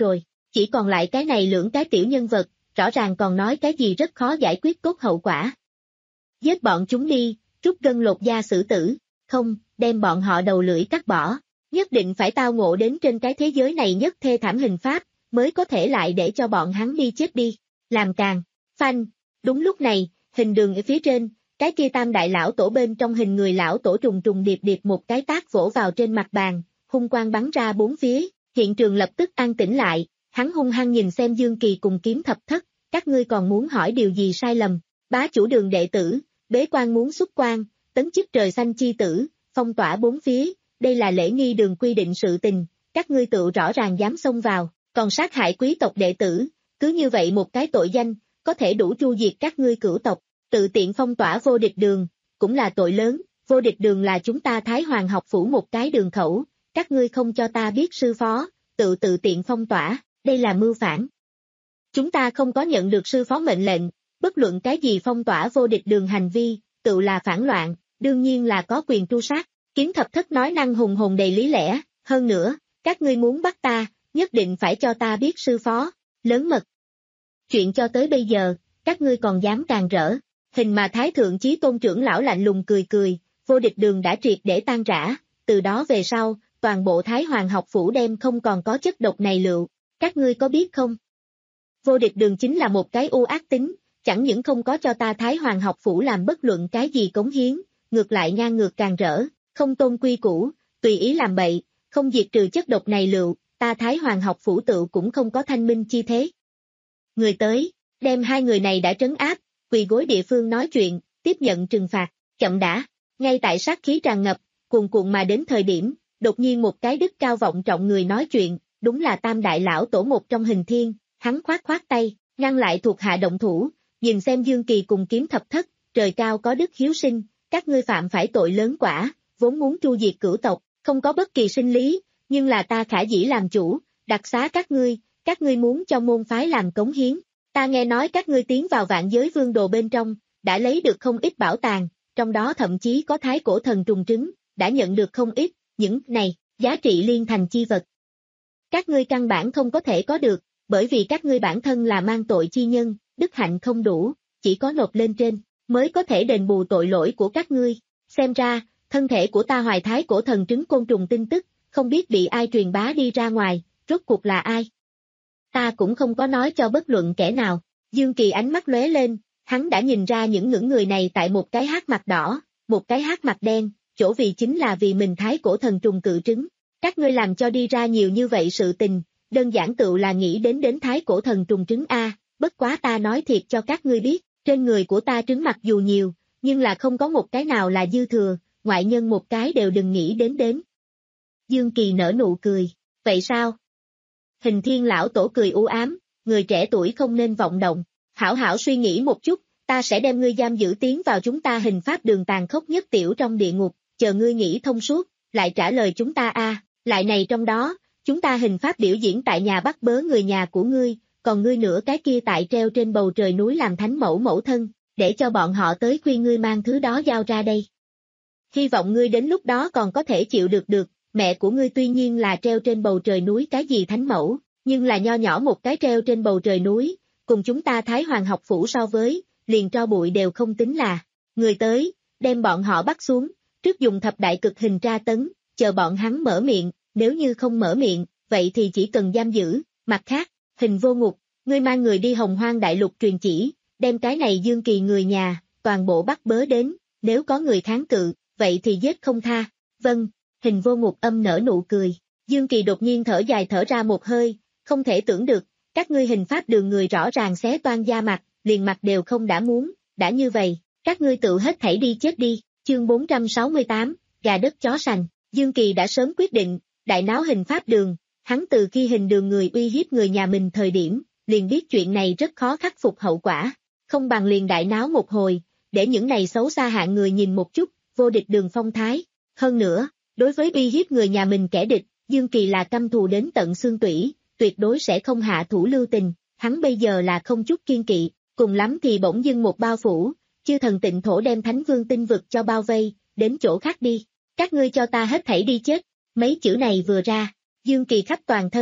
chỉ còn lại cái này lưỡng cái tiểu nhân vật, rõ ràng còn nói cái gì rất khó giải quyết cốt hậu quả. Giết bọn chúng đi, rút gân lột da xử tử, không, đem bọn họ đầu lưỡi cắt bỏ, nhất định phải tao ngộ đến trên cái thế giới này nhất thê thảm hình pháp, mới có thể lại để cho bọn hắn đi chết đi, làm càng, phanh, đúng lúc này, hình đường ở phía trên, cái kia tam đại lão tổ bên trong hình người lão tổ trùng trùng điệp điệp một cái tác vỗ vào trên mặt bàn, hung quang bắn ra bốn phía, hiện trường lập tức an tĩnh lại, hắn hung hăng nhìn xem Dương Kỳ cùng Kiếm Thập Thất, các ngươi còn muốn hỏi điều gì sai lầm, bá chủ đường đệ tử, bế quan muốn xuất quan, tấn chức trời xanh chi tử, phong tỏa bốn phía, đây là lễ nghi đường quy định sự tình, các ngươi tự rõ ràng dám xông vào, còn sát hại quý tộc đệ tử, cứ như vậy một cái tội danh, có thể đủ tru diệt các ngươi cửu tộc, tự tiện phong tỏa vô địch đường, cũng là tội lớn, vô địch đường là chúng ta Thái Hoàng học phủ một cái đường khẩu, các ngươi không cho ta biết sư phó, tự tự tiện phong tỏa, đây là mưu phản. Chúng ta không có nhận được sư phó mệnh lệnh, bất luận cái gì phong tỏa vô địch đường hành vi, tự là phản loạn, đương nhiên là có quyền tru sát. Kiếm Thập Thất nói năng hùng hồn đầy lý lẽ, hơn nữa, các ngươi muốn bắt ta, nhất định phải cho ta biết sư phó, lớn mật. Chuyện cho tới bây giờ, các ngươi còn dám càng rỡ, hình mà Thái Thượng Chí Tôn trưởng lão lạnh lùng cười cười, vô địch đường đã triệt để tan rã, từ đó về sau, toàn bộ Thái Hoàng học phủ đem không còn có chất độc này lựu, các ngươi có biết không? Vô địch đường chính là một cái u ác tính, chẳng những không có cho ta Thái Hoàng học phủ làm bất luận cái gì cống hiến, ngược lại ngang ngược càng rỡ, không tôn quy củ, tùy ý làm bậy, không diệt trừ chất độc này lựu, ta Thái Hoàng học phủ tự cũng không có thanh minh chi thế. Người tới, đem hai người này đã trấn áp, quỳ gối địa phương nói chuyện, tiếp nhận trừng phạt, chậm đã, ngay tại sát khí tràn ngập, cuồn cuộn mà đến thời điểm, đột nhiên một cái đức cao vọng trọng người nói chuyện, đúng là tam đại lão tổ một trong Hình Thiên, hắn khoát khoát tay, ngăn lại thuộc hạ động thủ, nhìn xem Dương Kỳ cùng Kiếm Thập Thất, trời cao có đức hiếu sinh, các ngươi phạm phải tội lớn quả, vốn muốn tru diệt cửu tộc, không có bất kỳ sinh lý, nhưng là ta khả dĩ làm chủ, đặc xá các ngươi, các ngươi muốn cho môn phái làm cống hiến, ta nghe nói các ngươi tiến vào vạn giới vương đồ bên trong, đã lấy được không ít bảo tàng, trong đó thậm chí có thái cổ thần trùng trứng, đã nhận được không ít, những này, giá trị liên thành chi vật. Các ngươi căn bản không có thể có được, bởi vì các ngươi bản thân là mang tội chi nhân, đức hạnh không đủ, chỉ có nộp lên trên, mới có thể đền bù tội lỗi của các ngươi. Xem ra, thân thể của ta hoài thái cổ thần trứng côn trùng tin tức, không biết bị ai truyền bá đi ra ngoài, rốt cuộc là ai. Ta cũng không có nói cho bất luận kẻ nào, Dương Kỳ ánh mắt lóe lên, hắn đã nhìn ra những ngưỡng người này tại một cái hát mặt đỏ, một cái hát mặt đen, chỗ vì chính là vì mình thái cổ thần trùng cự trứng. Các ngươi làm cho đi ra nhiều như vậy sự tình, đơn giản tự là nghĩ đến đến thái cổ thần trùng trứng A, bất quá ta nói thiệt cho các ngươi biết, trên người của ta trứng mặc dù nhiều, nhưng là không có một cái nào là dư thừa, ngoại nhân một cái đều đừng nghĩ đến đến. Dương Kỳ nở nụ cười, vậy sao? Hình Thiên lão tổ cười u ám, người trẻ tuổi không nên vọng động, hảo hảo suy nghĩ một chút, ta sẽ đem ngươi giam giữ tiến vào chúng ta hình pháp đường tàn khốc nhất tiểu trong địa ngục, chờ ngươi nghĩ thông suốt, lại trả lời chúng ta a, lại này trong đó, chúng ta hình pháp biểu diễn tại nhà bắt bớ người nhà của ngươi, còn ngươi nữa cái kia tại treo trên bầu trời núi làm thánh mẫu mẫu thân, để cho bọn họ tới khuyên ngươi mang thứ đó giao ra đây. Hy vọng ngươi đến lúc đó còn có thể chịu được được, mẹ của ngươi tuy nhiên là treo trên bầu trời núi cái gì thánh mẫu, nhưng là nho nhỏ một cái treo trên bầu trời núi, cùng chúng ta Thái Hoàng học phủ so với, liền tro bụi đều không tính là, người tới, đem bọn họ bắt xuống, trước dùng thập đại cực hình tra tấn, chờ bọn hắn mở miệng, nếu như không mở miệng, vậy thì chỉ cần giam giữ, mặt khác, Hình Vô Ngục, ngươi mang người đi Hồng Hoang Đại Lục truyền chỉ, đem cái này Dương Kỳ người nhà, toàn bộ bắt bớ đến, nếu có người kháng cự, vậy thì giết không tha, vâng, Hình Vô Ngục âm nở nụ cười, Dương Kỳ đột nhiên thở dài thở ra một hơi, không thể tưởng được, các ngươi hình pháp đường người rõ ràng xé toan da mặt, liền mặt đều không đã muốn, đã như vậy, các ngươi tự hết thảy đi chết đi, chương bốn trăm sáu mươi tám, gà đất chó sành, Dương Kỳ đã sớm quyết định, đại náo hình pháp đường, hắn từ khi hình đường người uy hiếp người nhà mình thời điểm, liền biết chuyện này rất khó khắc phục hậu quả, không bằng liền đại náo một hồi, để những này xấu xa hạng người nhìn một chút, vô địch đường phong thái, hơn nữa, đối với uy hiếp người nhà mình kẻ địch, Dương Kỳ là căm thù đến tận xương tủy, tuyệt đối sẽ không hạ thủ lưu tình, hắn bây giờ là không chút kiên kỵ, cùng lắm thì bỗng dưng một bao phủ, chư thần tịnh thổ đem thánh vương tinh vực cho bao vây, đến chỗ khác đi, các ngươi cho ta hết thảy đi chết, mấy chữ này vừa ra, Dương Kỳ khắp toàn thân,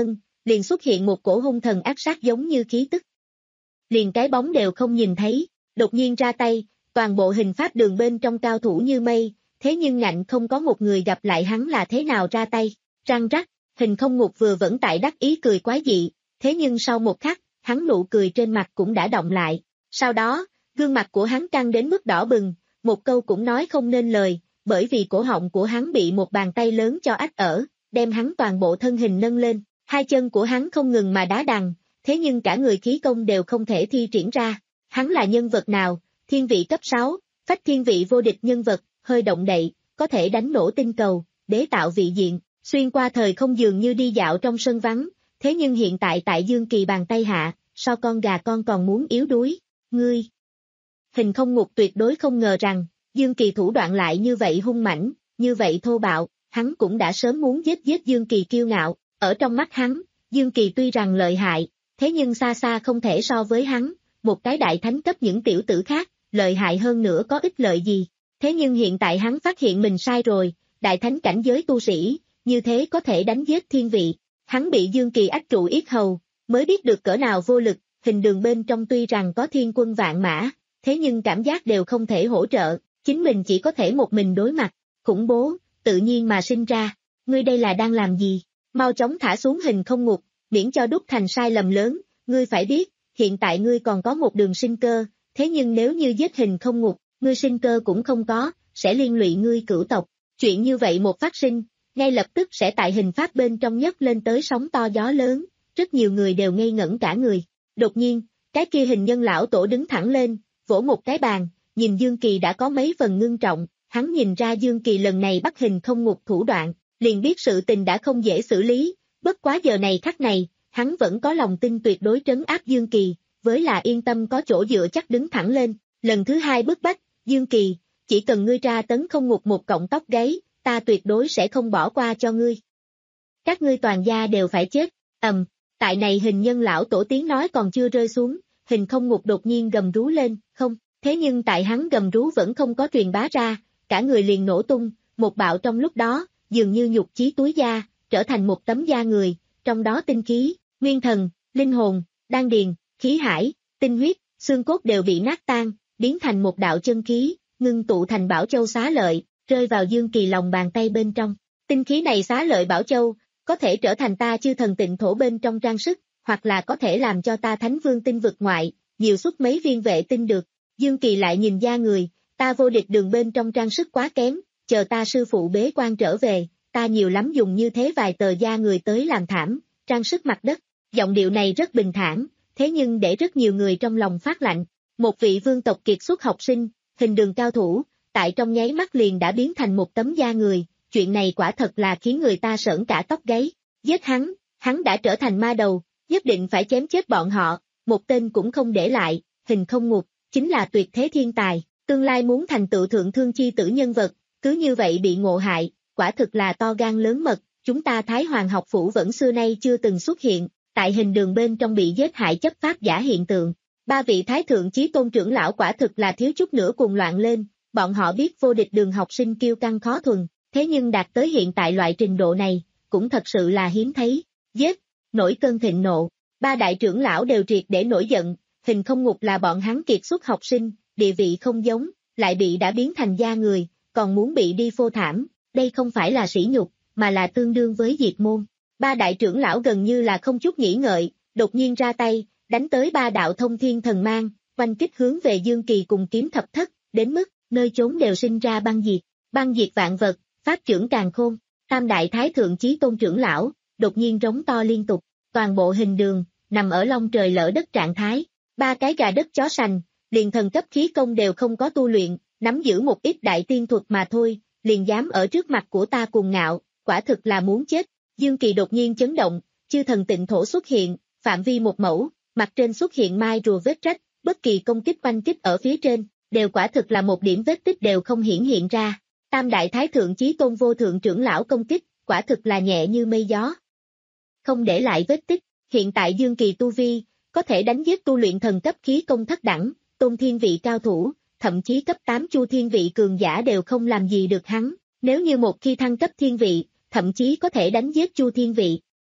liền xuất hiện một cổ hung thần ác sát giống như khí tức. Liền cái bóng đều không nhìn thấy, đột nhiên ra tay, toàn bộ hình pháp đường bên trong cao thủ như mây, thế nhưng ngạnh không có một người gặp lại hắn là thế nào ra tay, răng rắc, Hình Không Ngục vừa vẫn tại đắc ý cười quái dị, thế nhưng sau một khắc, hắn nụ cười trên mặt cũng đã đọng lại, sau đó, gương mặt của hắn căng đến mức đỏ bừng, một câu cũng nói không nên lời, bởi vì cổ họng của hắn bị một bàn tay lớn cho ách ở, đem hắn toàn bộ thân hình nâng lên, hai chân của hắn không ngừng mà đá đằng, thế nhưng cả người khí công đều không thể thi triển ra. Hắn là nhân vật nào? Thiên vị cấp sáu, phách thiên vị vô địch nhân vật, hơi động đậy, có thể đánh nổ tinh cầu, đế tạo vị diện, xuyên qua thời không dường như đi dạo trong sân vắng, thế nhưng hiện tại tại Dương Kỳ bàn tay hạ, so con gà con còn muốn yếu đuối, ngươi. Hình Không Ngục tuyệt đối không ngờ rằng, Dương Kỳ thủ đoạn lại như vậy hung mãnh, như vậy thô bạo, hắn cũng đã sớm muốn giết giết Dương Kỳ kiêu ngạo, ở trong mắt hắn, Dương Kỳ tuy rằng lợi hại, thế nhưng xa xa không thể so với hắn, một cái đại thánh cấp những tiểu tử khác, lợi hại hơn nữa có ích lợi gì. Thế nhưng hiện tại hắn phát hiện mình sai rồi, đại thánh cảnh giới tu sĩ, như thế có thể đánh giết thiên vị. Hắn bị Dương Kỳ ách trụ yết hầu, mới biết được cỡ nào vô lực, hình đường bên trong tuy rằng có thiên quân vạn mã, thế nhưng cảm giác đều không thể hỗ trợ, chính mình chỉ có thể một mình đối mặt, khủng bố, tự nhiên mà sinh ra. Ngươi đây là đang làm gì? Mau chóng thả xuống Hình Không Ngục, miễn cho đúc thành sai lầm lớn, ngươi phải biết, hiện tại ngươi còn có một đường sinh cơ, thế nhưng nếu như giết Hình Không Ngục, ngươi sinh cơ cũng không có, sẽ liên lụy ngươi cửu tộc. Chuyện như vậy một phát sinh, ngay lập tức sẽ tại hình pháp bên trong nhấc lên tới sóng to gió lớn, rất nhiều người đều ngây ngẩn cả người. Đột nhiên, cái kia hình nhân lão tổ đứng thẳng lên, vỗ một cái bàn, nhìn Dương Kỳ đã có mấy phần ngưng trọng, hắn nhìn ra Dương Kỳ lần này bắt Hình Không Ngục thủ đoạn, liền biết sự tình đã không dễ xử lý, bất quá giờ này khắc này, hắn vẫn có lòng tin tuyệt đối trấn áp Dương Kỳ, với là yên tâm có chỗ dựa chắc đứng thẳng lên, lần thứ hai bức bách, Dương Kỳ, chỉ cần ngươi tra tấn Không Ngục một cọng tóc gáy, ta tuyệt đối sẽ không bỏ qua cho ngươi. Các ngươi toàn gia đều phải chết, ầm, tại này hình nhân lão tổ tiếng nói còn chưa rơi xuống, Hình Không Ngục đột nhiên gầm rú lên, không, thế nhưng tại hắn gầm rú vẫn không có truyền bá ra, cả người liền nổ tung, một bạo trong lúc đó, dường như nhục chí túi da, trở thành một tấm da người, trong đó tinh khí, nguyên thần, linh hồn, đan điền, khí hải, tinh huyết, xương cốt đều bị nát tan, biến thành một đạo chân khí, ngưng tụ thành Bảo Châu xá lợi, rơi vào Dương Kỳ lòng bàn tay bên trong. Tinh khí này xá lợi Bảo Châu, có thể trở thành ta chư thần tịnh thổ bên trong trang sức, hoặc là có thể làm cho ta Thánh Vương tinh vực ngoại, nhiều suất mấy viên vệ tinh được. Dương Kỳ lại nhìn da người, ta vô địch đường bên trong trang sức quá kém, chờ ta sư phụ bế quan trở về, ta nhiều lắm dùng như thế vài tờ da người tới làm thảm, trang sức mặt đất. Giọng điệu này rất bình thản, thế nhưng để rất nhiều người trong lòng phát lạnh. Một vị vương tộc kiệt xuất học sinh, hình đường cao thủ, tại trong nháy mắt liền đã biến thành một tấm da người, chuyện này quả thật là khiến người ta sởn cả tóc gáy. Giết hắn, hắn đã trở thành ma đầu, nhất định phải chém chết bọn họ, một tên cũng không để lại. Hình Không Ngục, chính là tuyệt thế thiên tài, tương lai muốn thành tựu thượng thương chi tử nhân vật, cứ như vậy bị ngộ hại, quả thực là to gan lớn mật. Chúng ta Thái Hoàng học phủ vẫn xưa nay chưa từng xuất hiện, tại hình đường bên trong bị giết hại chấp pháp giả hiện tượng. Ba vị Thái Thượng Chí Tôn trưởng lão quả thực là thiếu chút nữa cuồng loạn lên, bọn họ biết vô địch đường học sinh kiêu căng khó thuần, thế nhưng đạt tới hiện tại loại trình độ này, cũng thật sự là hiếm thấy. Giết, nổi cơn thịnh nộ, ba đại trưởng lão đều triệt để nổi giận, Hình Không Ngục là bọn hắn kiệt xuất học sinh, địa vị không giống, lại bị đã biến thành da người, còn muốn bị đi phô thảm, đây không phải là sỉ nhục, mà là tương đương với diệt môn. Ba đại trưởng lão gần như là không chút nghĩ ngợi, đột nhiên ra tay, đánh tới ba đạo thông thiên thần mang, oanh kích hướng về Dương Kỳ cùng kiếm thập thất, đến mức, nơi chốn đều sinh ra băng diệt, băng diệt vạn vật, pháp trưởng càn khôn. Tam đại Thái Thượng Chí Tôn trưởng lão, đột nhiên rống to liên tục, toàn bộ hình đường, nằm ở long trời lỡ đất trạng thái, ba cái gà đất chó sành, liền thần cấp khí công đều không có tu luyện, nắm giữ một ít đại tiên thuật mà thôi, liền dám ở trước mặt của ta cuồng ngạo, quả thực là muốn chết. Dương Kỳ đột nhiên chấn động, chư thần tịnh thổ xuất hiện, phạm vi một mẫu, mặt trên xuất hiện mai rùa vết rách, bất kỳ công kích oanh kích ở phía trên, đều quả thực là một điểm vết tích đều không hiển hiện ra. Tam đại Thái Thượng Chí Tôn vô thượng trưởng lão công kích, quả thực là nhẹ như mây gió, không để lại vết tích. Hiện tại Dương Kỳ tu vi, có thể đánh giết tu luyện thần cấp khí công thất đẳng, tôn thiên vị cao thủ, thậm chí cấp tám chu thiên vị cường giả đều không làm gì được hắn, nếu như một khi thăng cấp thiên vị, thậm chí có thể đánh giết chu thiên vị.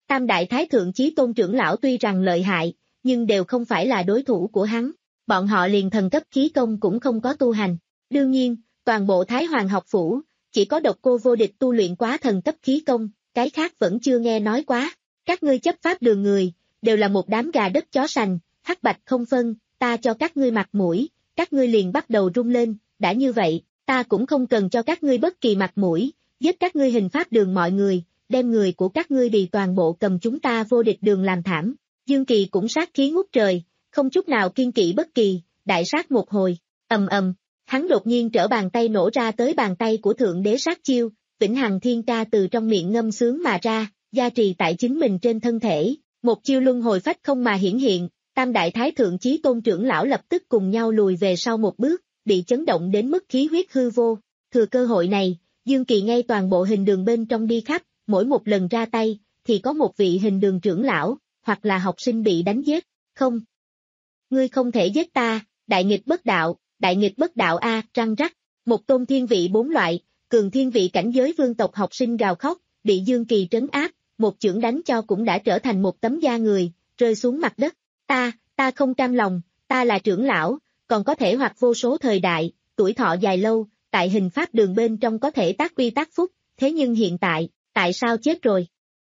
Tam đại thái thượng chí tôn trưởng lão tuy rằng lợi hại, nhưng đều không phải là đối thủ của hắn. Bọn họ liền thần cấp khí công cũng không có tu hành. Đương nhiên, toàn bộ Thái Hoàng học phủ, chỉ có độc cô vô địch tu luyện quá thần cấp khí công, cái khác vẫn chưa nghe nói quá. Các ngươi chấp pháp đường người, đều là một đám gà đất chó sành, hắc bạch không phân, ta cho các ngươi mặt mũi, các ngươi liền bắt đầu rung lên, đã như vậy, ta cũng không cần cho các ngươi bất kỳ mặt mũi, giết các ngươi hình pháp đường mọi người, đem người của các ngươi đi toàn bộ cầm chúng ta vô địch đường làm thảm. Dương Kỳ cũng sát khí ngút trời, không chút nào kiên kỵ bất kỳ, đại sát một hồi, ầm ầm, hắn đột nhiên trở bàn tay nổ ra tới bàn tay của thượng đế sát chiêu, Vĩnh Hằng Thiên Ca từ trong miệng ngâm sướng mà ra, gia trì tại chính mình trên thân thể, một chiêu luân hồi phách không mà hiển hiện, tam đại thái thượng chí tôn trưởng lão lập tức cùng nhau lùi về sau một bước, bị chấn động đến mức khí huyết hư vô. Thừa cơ hội này, Dương Kỳ ngay toàn bộ hình đường bên trong đi khắp, mỗi một lần ra tay, thì có một vị hình đường trưởng lão, hoặc là học sinh bị đánh giết. Không, ngươi không thể giết ta, đại nghịch bất đạo, đại nghịch bất đạo a, răng rắc, một tôn thiên vị bốn loại, cường thiên vị cảnh giới vương tộc học sinh gào khóc, bị Dương Kỳ trấn áp, một chưởng đánh cho cũng đã trở thành một tấm da người, rơi xuống mặt đất. Ta, ta không cam lòng, ta là trưởng lão, còn có thể hoặc vô số thời đại, tuổi thọ dài lâu, tại hình pháp đường bên trong có thể tác uy tác phúc, thế nhưng hiện tại, tại sao chết rồi?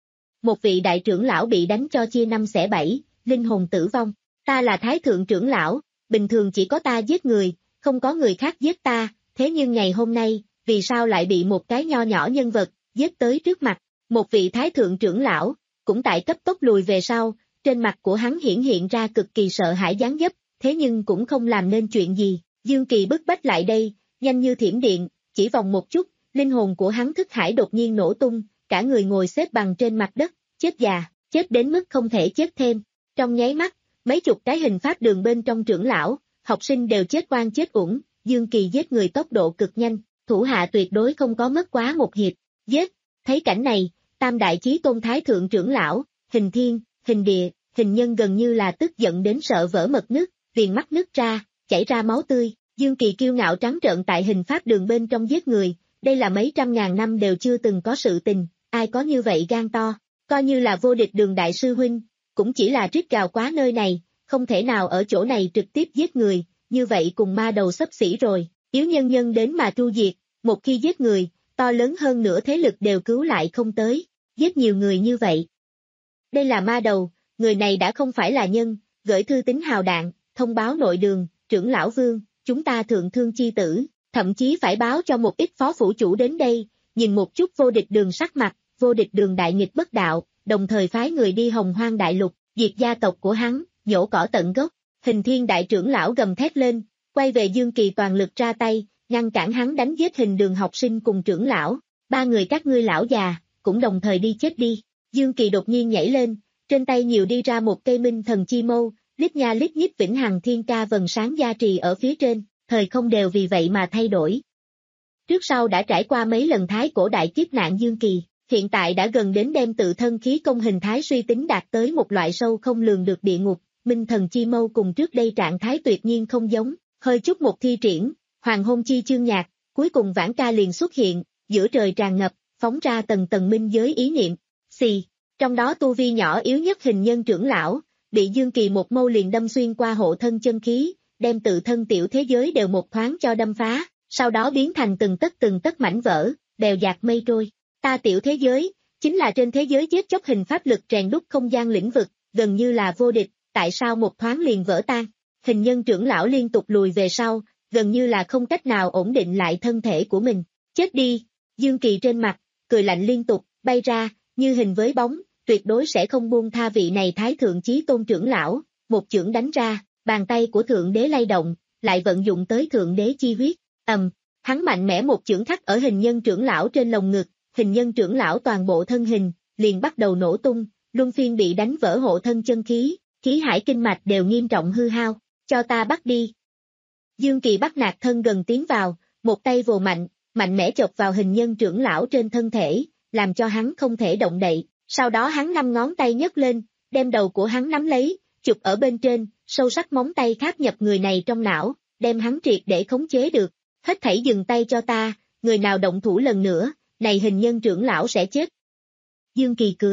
Một vị đại trưởng lão bị đánh cho chia năm xẻ bảy, linh hồn tử vong. Ta là thái thượng trưởng lão, bình thường chỉ có ta giết người, không có người khác giết ta, thế nhưng ngày hôm nay, vì sao lại bị một cái nho nhỏ nhân vật, giết tới trước mặt? Một vị thái thượng trưởng lão, cũng tại cấp tốc lùi về sau, trên mặt của hắn hiển hiện ra cực kỳ sợ hãi dáng dấp, thế nhưng cũng không làm nên chuyện gì. Dương Kỳ bức bách lại đây, nhanh như thiểm điện, chỉ vòng một chút, linh hồn của hắn thức hải đột nhiên nổ tung, cả người ngồi xếp bằng trên mặt đất, chết già, chết đến mức không thể chết thêm. Trong nháy mắt, mấy chục cái hình pháp đường bên trong trưởng lão, học sinh đều chết oan chết uổng, Dương Kỳ giết người tốc độ cực nhanh, thủ hạ tuyệt đối không có mất quá một hiệp. Giết, thấy cảnh này, tam đại chí tôn thái thượng trưởng lão, hình thiên, hình địa, hình nhân gần như là tức giận đến sợ vỡ mật nước, viền mắt nứt ra, chảy ra máu tươi. Dương Kỳ kiêu ngạo trắng trợn tại hình pháp đường bên trong giết người, đây là mấy trăm ngàn năm đều chưa từng có sự tình, ai có như vậy gan to, coi như là vô địch đường đại sư huynh, cũng chỉ là rít gào quá nơi này, không thể nào ở chỗ này trực tiếp giết người, như vậy cùng ma đầu xấp xỉ rồi, yếu nhân nhân đến mà tru diệt, một khi giết người, to lớn hơn nữa thế lực đều cứu lại không tới, giết nhiều người như vậy. Đây là ma đầu, người này đã không phải là nhân, gửi thư tín hào đạn, thông báo nội đường, trưởng lão vương, chúng ta thượng thương chi tử, thậm chí phải báo cho một ít phó phủ chủ đến đây, nhìn một chút vô địch đường sắc mặt, vô địch đường đại nghịch bất đạo, đồng thời phái người đi Hồng Hoang đại lục, diệt gia tộc của hắn, nhổ cỏ tận gốc. Hình thiên đại trưởng lão gầm thét lên, quay về Dương Kỳ toàn lực ra tay, ngăn cản hắn đánh giết hình đường học sinh cùng trưởng lão, ba người các ngươi lão già, cũng đồng thời đi chết đi. Dương Kỳ đột nhiên nhảy lên, trên tay nhiều đi ra một cây minh thần chi mâu, lít nha lít nhít Vĩnh Hằng Thiên Ca vầng sáng gia trì ở phía trên, thời không đều vì vậy mà thay đổi. Trước sau đã trải qua mấy lần thái cổ đại kiếp nạn Dương Kỳ, hiện tại đã gần đến đem tự thân khí công hình thái suy tính đạt tới một loại sâu không lường được địa ngục, minh thần chi mâu cùng trước đây trạng thái tuyệt nhiên không giống, hơi chút một thi triển, hoàng hôn chi chương nhạc, cuối cùng vãn ca liền xuất hiện, giữa trời tràn ngập, phóng ra tầng tầng minh giới ý niệm, xì, trong đó tu vi nhỏ yếu nhất hình nhân trưởng lão, bị Dương Kỳ một mâu liền đâm xuyên qua hộ thân chân khí, đem tự thân tiểu thế giới đều một thoáng cho đâm phá, sau đó biến thành từng tấc từng tấc mảnh vỡ, bèo dạt mây trôi. Ta tiểu thế giới, chính là trên thế giới giết chóc hình pháp lực rèn đúc không gian lĩnh vực, gần như là vô địch, tại sao một thoáng liền vỡ tan? Hình nhân trưởng lão liên tục lùi về sau, gần như là không cách nào ổn định lại thân thể của mình. Chết đi! Dương Kỳ trên mặt, cười lạnh liên tục, bay ra, như hình với bóng, tuyệt đối sẽ không buông tha vị này thái thượng chí tôn trưởng lão, một chưởng đánh ra, bàn tay của thượng đế lay động, lại vận dụng tới thượng đế chi huyết, ầm, hắn mạnh mẽ một chưởng khắc ở hình nhân trưởng lão trên lồng ngực, hình nhân trưởng lão toàn bộ thân hình, liền bắt đầu nổ tung, luân phiên bị đánh vỡ hộ thân chân khí, khí hải kinh mạch đều nghiêm trọng hư hao, cho ta bắt đi. Dương Kỳ bắt nạt thân gần tiến vào, một tay vồ mạnh, mạnh mẽ chộp vào hình nhân trưởng lão trên thân thể, làm cho hắn không thể động đậy, sau đó hắn năm ngón tay nhấc lên, đem đầu của hắn nắm lấy, chụp ở bên trên, sâu sắc móng tay kháp nhập người này trong não, đem hắn triệt để khống chế được, hết thảy dừng tay cho ta, người nào động thủ lần nữa, này hình nhân trưởng lão sẽ chết. Dương Kỳ cười,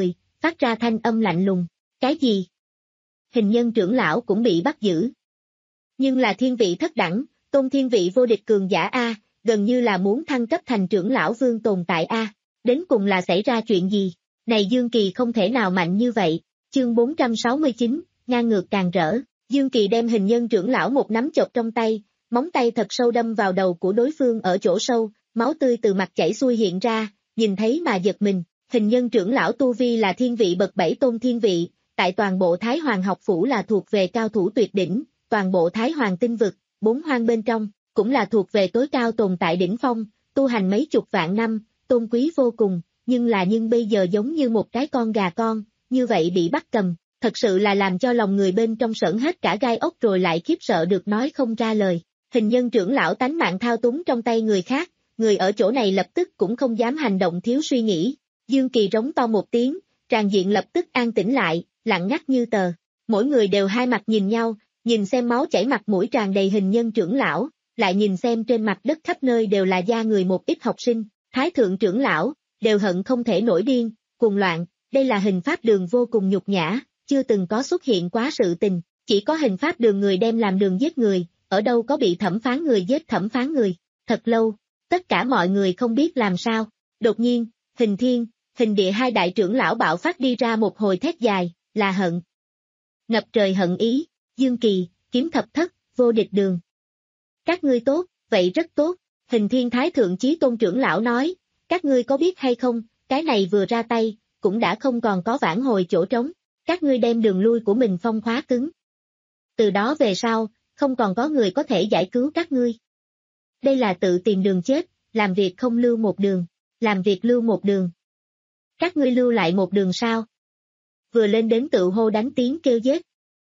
phát ra thanh âm lạnh lùng. Cái gì? Hình nhân trưởng lão cũng bị bắt giữ. Nhưng là thiên vị thất đẳng, tôn thiên vị vô địch cường giả A, gần như là muốn thăng cấp thành trưởng lão vương tồn tại A. Đến cùng là xảy ra chuyện gì? Này Dương Kỳ không thể nào mạnh như vậy. Chương bốn trăm sáu mươi chín, ngang ngược càng rỡ. Dương Kỳ đem hình nhân trưởng lão một nắm chộp trong tay, móng tay thật sâu đâm vào đầu của đối phương ở chỗ sâu, máu tươi từ mặt chảy xuôi hiện ra, nhìn thấy mà giật mình. Hình nhân trưởng lão tu vi là thiên vị bậc bảy tôn thiên vị, tại toàn bộ Thái Hoàng học phủ là thuộc về cao thủ tuyệt đỉnh, toàn bộ Thái Hoàng tinh vực, bốn hoang bên trong, cũng là thuộc về tối cao tồn tại đỉnh phong, tu hành mấy chục vạn năm, tôn quý vô cùng, nhưng là nhưng bây giờ giống như một cái con gà con, như vậy bị bắt cầm, thật sự là làm cho lòng người bên trong sởn hết cả gai ốc rồi lại khiếp sợ được nói không ra lời. Hình nhân trưởng lão tánh mạng thao túng trong tay người khác, người ở chỗ này lập tức cũng không dám hành động thiếu suy nghĩ. Dương Kỳ rống to một tiếng, tràng diện lập tức an tĩnh lại, lặng ngắt như tờ. Mỗi người đều hai mặt nhìn nhau, nhìn xem máu chảy mặt mũi tràn đầy hình nhân trưởng lão, lại nhìn xem trên mặt đất khắp nơi đều là da người một ít học sinh, thái thượng trưởng lão, đều hận không thể nổi điên, cuồng loạn, đây là hình pháp đường vô cùng nhục nhã, chưa từng có xuất hiện quá sự tình, chỉ có hình pháp đường người đem làm đường giết người, ở đâu có bị thẩm phán người giết thẩm phán người, thật lâu, tất cả mọi người không biết làm sao, đột nhiên, hình thiên, hình địa hai đại trưởng lão bạo phát đi ra một hồi thét dài, là hận. Ngập trời hận ý, Dương Kỳ, kiếm thập thất, vô địch đường. Các ngươi tốt, vậy rất tốt, hình thiên thái thượng chí tôn trưởng lão nói, các ngươi có biết hay không, cái này vừa ra tay, cũng đã không còn có vãn hồi chỗ trống, các ngươi đem đường lui của mình phong khóa cứng. Từ đó về sau, không còn có người có thể giải cứu các ngươi. Đây là tự tìm đường chết, làm việc không lưu một đường, làm việc lưu một đường. Các ngươi lưu lại một đường sao? Vừa lên đến tự hô đánh tiếng kêu giết.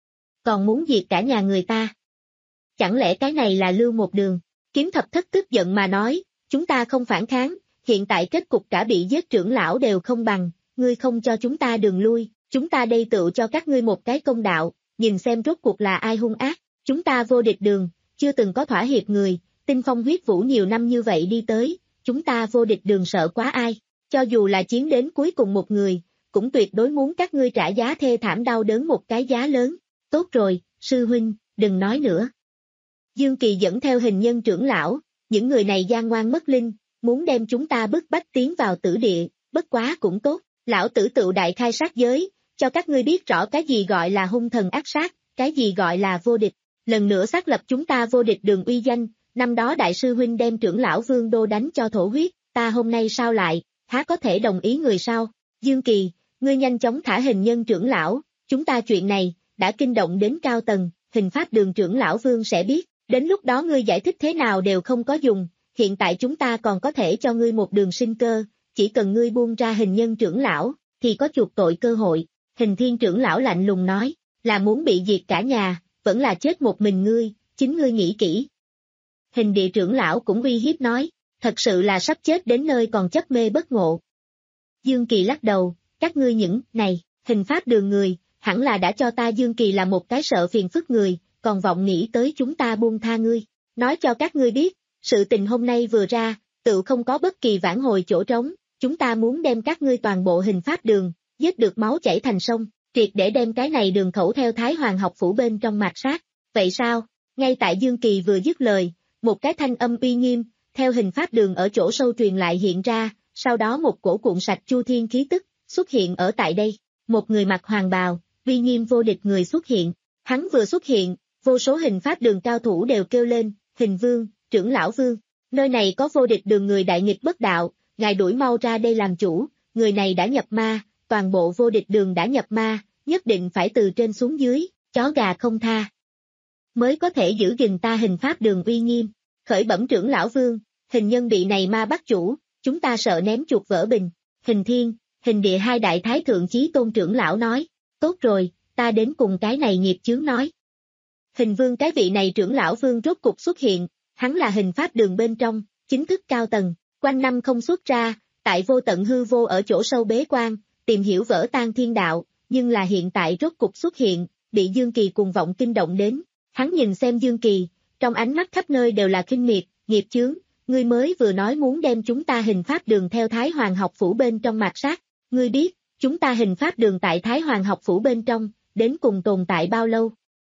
Còn muốn diệt cả nhà người ta. Chẳng lẽ cái này là lưu một đường? Kiếm thập thất tức giận mà nói, chúng ta không phản kháng, hiện tại kết cục cả bị giết trưởng lão đều không bằng, ngươi không cho chúng ta đường lui, chúng ta đây tự cho các ngươi một cái công đạo, nhìn xem rốt cuộc là ai hung ác, chúng ta vô địch đường, chưa từng có thỏa hiệp người, tinh phong huyết vũ nhiều năm như vậy đi tới, chúng ta vô địch đường sợ quá ai, cho dù là chiến đến cuối cùng một người, cũng tuyệt đối muốn các ngươi trả giá thê thảm đau đớn một cái giá lớn, tốt rồi, sư huynh, đừng nói nữa. Dương Kỳ dẫn theo hình nhân trưởng lão, những người này gian ngoan mất linh, muốn đem chúng ta bức bách tiến vào tử địa, bất quá cũng tốt, lão tử tự đại khai sát giới, cho các ngươi biết rõ cái gì gọi là hung thần ác sát, cái gì gọi là vô địch, lần nữa xác lập chúng ta vô địch đường uy danh, năm đó đại sư huynh đem trưởng lão Vương Đô đánh cho thổ huyết, ta hôm nay sao lại, há có thể đồng ý người sao, Dương Kỳ, ngươi nhanh chóng thả hình nhân trưởng lão, chúng ta chuyện này, đã kinh động đến cao tầng, hình pháp đường trưởng lão Vương sẽ biết, đến lúc đó ngươi giải thích thế nào đều không có dùng, hiện tại chúng ta còn có thể cho ngươi một đường sinh cơ, chỉ cần ngươi buông ra hình nhân trưởng lão, thì có chuộc tội cơ hội, hình thiên trưởng lão lạnh lùng nói, là muốn bị diệt cả nhà, vẫn là chết một mình ngươi, chính ngươi nghĩ kỹ. Hình địa trưởng lão cũng uy hiếp nói, thật sự là sắp chết đến nơi còn chấp mê bất ngộ. Dương Kỳ lắc đầu, các ngươi những, này, hình pháp đường người, hẳn là đã cho ta Dương Kỳ là một cái sợ phiền phức người, còn vọng nghĩ tới chúng ta buông tha ngươi. Nói cho các ngươi biết, sự tình hôm nay vừa ra, tự không có bất kỳ vãn hồi chỗ trống, chúng ta muốn đem các ngươi toàn bộ hình pháp đường, giết được máu chảy thành sông, triệt để đem cái này đường khẩu theo Thái Hoàng học phủ bên trong mạt sát. Vậy sao? Ngay tại Dương Kỳ vừa dứt lời, một cái thanh âm uy nghiêm, theo hình pháp đường ở chỗ sâu truyền lại hiện ra, sau đó một cổ cuộn sạch chu thiên khí tức, xuất hiện ở tại đây, một người mặc hoàng bào, uy nghiêm vô địch người xuất hiện, hắn vừa xuất hiện, vô số hình pháp đường cao thủ đều kêu lên, hình vương, trưởng lão vương, nơi này có vô địch đường người đại nghịch bất đạo, ngài đuổi mau ra đây làm chủ, người này đã nhập ma, toàn bộ vô địch đường đã nhập ma, nhất định phải từ trên xuống dưới, chó gà không tha. Mới có thể giữ gìn ta hình pháp đường uy nghiêm, khởi bẩm trưởng lão vương, hình nhân bị này ma bắt chủ, chúng ta sợ ném chuột vỡ bình, hình thiên, hình địa hai đại thái thượng chí tôn trưởng lão nói, tốt rồi, ta đến cùng cái này nghiệp chướng nói. Hình vương cái vị này trưởng lão vương rốt cục xuất hiện, hắn là hình pháp đường bên trong, chính thức cao tầng, quanh năm không xuất ra, tại vô tận hư vô ở chỗ sâu bế quan, tìm hiểu vỡ tan thiên đạo, nhưng là hiện tại rốt cục xuất hiện, bị Dương Kỳ cuồng vọng kinh động đến, hắn nhìn xem Dương Kỳ, trong ánh mắt khắp nơi đều là khinh miệt, nghiệp chướng, ngươi mới vừa nói muốn đem chúng ta hình pháp đường theo Thái Hoàng học phủ bên trong mạt sát, ngươi biết, chúng ta hình pháp đường tại Thái Hoàng học phủ bên trong, đến cùng tồn tại bao lâu?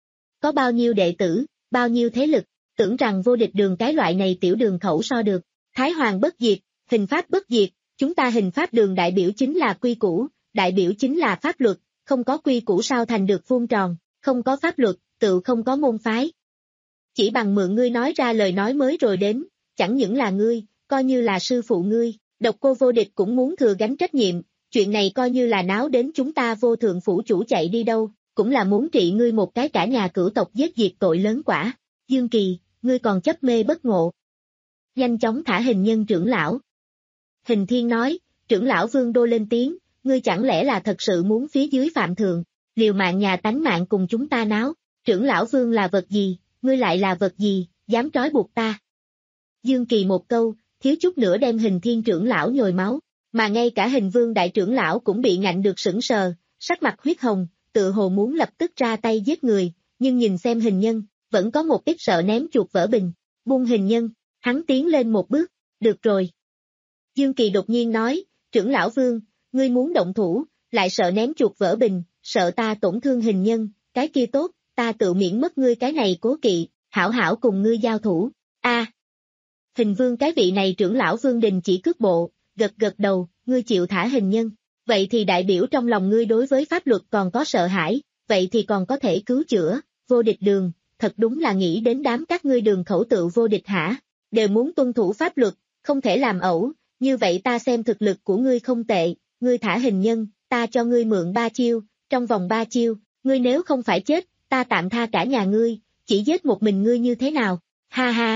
Có bao nhiêu đệ tử, bao nhiêu thế lực, tưởng rằng vô địch đường cái loại này tiểu đường khẩu so được. Thái Hoàng bất diệt, hình pháp bất diệt, chúng ta hình pháp đường đại biểu chính là quy củ, đại biểu chính là pháp luật, không có quy củ sao thành được vuông tròn, không có pháp luật, tự không có môn phái. Chỉ bằng mượn ngươi nói ra lời nói mới rồi đến, chẳng những là ngươi, coi như là sư phụ ngươi, Độc Cô Vô Địch cũng muốn thừa gánh trách nhiệm, chuyện này coi như là náo đến chúng ta Vô Thượng phủ chủ chạy đi đâu, cũng là muốn trị ngươi một cái cả nhà cửu tộc giết diệt tội lớn quả. Dương Kỳ, ngươi còn chấp mê bất ngộ. Nhanh chóng thả Hình Nhân trưởng lão. Hình Thiên nói, trưởng lão Vương Đô lên tiếng, ngươi chẳng lẽ là thật sự muốn phía dưới phạm thượng, liều mạng nhà tánh mạng cùng chúng ta náo, trưởng lão Vương là vật gì, ngươi lại là vật gì, dám trói buộc ta. Dương Kỳ một câu, thiếu chút nữa đem Hình Thiên trưởng lão nhồi máu, mà ngay cả Hình Vương đại trưởng lão cũng bị ngạnh được sững sờ, sắc mặt huyết hồng, tự hồ muốn lập tức ra tay giết người, nhưng nhìn xem Hình Nhân, vẫn có một ít sợ ném chuột vỡ bình, buông Hình Nhân, hắn tiến lên một bước, được rồi. Dương Kỳ đột nhiên nói, trưởng lão Vương, ngươi muốn động thủ, lại sợ ném chuột vỡ bình, sợ ta tổn thương Hình Nhân, cái kia tốt, ta tự miễn mất ngươi cái này cố kỵ, hảo hảo cùng ngươi giao thủ. A. À, Hình Vương cái vị này trưởng lão Vương Đình chỉ cước bộ, gật gật đầu, ngươi chịu thả Hình Nhân, vậy thì đại biểu trong lòng ngươi đối với pháp luật còn có sợ hãi, vậy thì còn có thể cứu chữa, Vô Địch đường, thật đúng là nghĩ đến đám các ngươi đường khẩu tự vô địch hả, đều muốn tuân thủ pháp luật, không thể làm ẩu, như vậy ta xem thực lực của ngươi không tệ, ngươi thả Hình Nhân, ta cho ngươi mượn ba chiêu, trong vòng ba chiêu, ngươi nếu không phải chết, ta tạm tha cả nhà ngươi, chỉ giết một mình ngươi như thế nào, ha ha.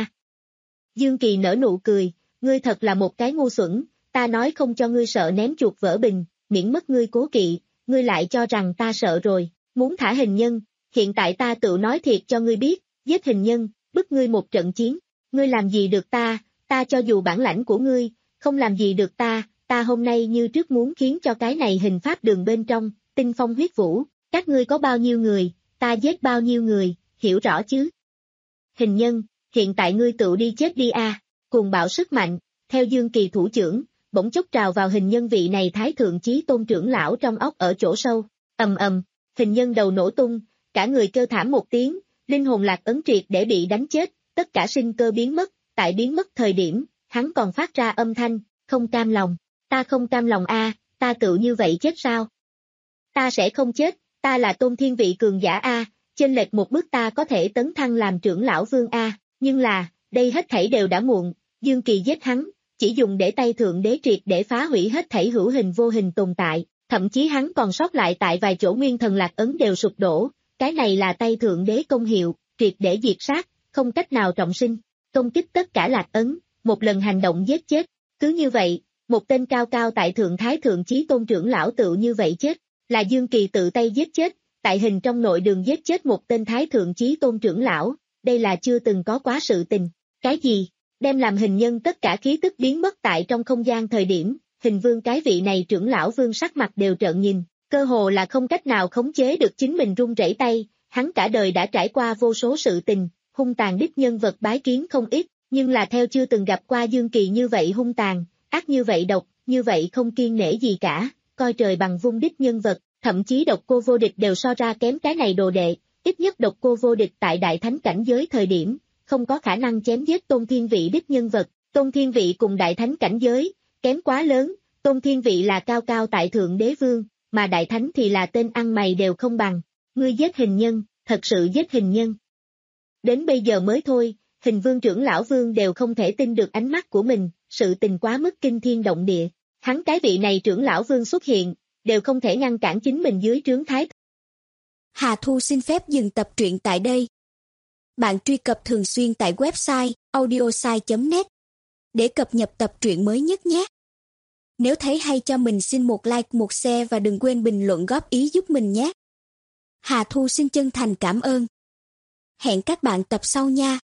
Dương Kỳ nở nụ cười, ngươi thật là một cái ngu xuẩn, ta nói không cho ngươi sợ ném chuột vỡ bình, miễn mất ngươi cố kỵ, ngươi lại cho rằng ta sợ rồi, muốn thả Hình Nhân, hiện tại ta tự nói thiệt cho ngươi biết, giết Hình Nhân, bức ngươi một trận chiến, ngươi làm gì được ta, ta cho dù bản lãnh của ngươi, không làm gì được ta, ta hôm nay như trước muốn khiến cho cái này hình pháp đường bên trong, tinh phong huyết vũ, các ngươi có bao nhiêu người, ta giết bao nhiêu người, hiểu rõ chứ? Hình Nhân, hiện tại ngươi tự đi chết đi a. À. Cuồng bạo sức mạnh, theo Dương Kỳ thủ trưởng, bỗng chốc trào vào Hình Nhân vị này thái thượng chí tôn trưởng lão trong óc ở chỗ sâu, ầm ầm, Hình Nhân đầu nổ tung, cả người kêu thảm một tiếng, linh hồn lạc ấn triệt để bị đánh chết, tất cả sinh cơ biến mất, tại biến mất thời điểm, hắn còn phát ra âm thanh, không cam lòng, ta không cam lòng a, à, ta tự như vậy chết sao? Ta sẽ không chết, ta là tôn thiên vị cường giả a, à, chênh lệch một bước ta có thể tấn thăng làm trưởng lão Vương a, à, nhưng là, đây hết thảy đều đã muộn, Dương Kỳ giết hắn, chỉ dùng để tay thượng đế triệt để phá hủy hết thảy hữu hình vô hình tồn tại, thậm chí hắn còn sót lại tại vài chỗ nguyên thần lạc ấn đều sụp đổ, cái này là tay thượng đế công hiệu, triệt để diệt sát, không cách nào trọng sinh, công kích tất cả lạc ấn, một lần hành động giết chết, cứ như vậy, một tên cao cao tại thượng thái thượng chí tôn trưởng lão tự như vậy chết, là Dương Kỳ tự tay giết chết, tại hình trong nội đường giết chết một tên thái thượng chí tôn trưởng lão, đây là chưa từng có quá sự tình, cái gì, đem làm Hình Nhân tất cả khí tức biến mất tại trong không gian thời điểm, Hình Vương cái vị này trưởng lão Vương sắc mặt đều trợn nhìn, cơ hồ là không cách nào khống chế được chính mình run rẩy tay, hắn cả đời đã trải qua vô số sự tình, hung tàn đích nhân vật bái kiến không ít, nhưng là theo chưa từng gặp qua Dương Kỳ như vậy hung tàn, ác như vậy độc, như vậy không kiêng nể gì cả, coi trời bằng vung đích nhân vật, thậm chí Độc Cô Vô Địch đều so ra kém cái này đồ đệ, ít nhất Độc Cô Vô Địch tại đại thánh cảnh giới thời điểm, không có khả năng chém giết Tôn Thiên Vị đích nhân vật, Tôn Thiên Vị cùng đại thánh cảnh giới, kém quá lớn, Tôn Thiên Vị là cao cao tại thượng đế vương, mà đại thánh thì là tên ăn mày đều không bằng, ngươi giết Hình Nhân, thật sự giết Hình Nhân. Đến bây giờ mới thôi, Hình Vương trưởng lão Vương đều không thể tin được ánh mắt của mình, sự tình quá mức kinh thiên động địa, hắn cái vị này trưởng lão Vương xuất hiện, đều không thể ngăn cản chính mình dưới trướng thái. Hà Thu xin phép dừng tập truyện tại đây. Bạn truy cập thường xuyên tại website audiosai chấm net để cập nhật tập truyện mới nhất nhé. Nếu thấy hay cho mình xin một like, một share và đừng quên bình luận góp ý giúp mình nhé. Hà Thu xin chân thành cảm ơn. Hẹn các bạn tập sau nha.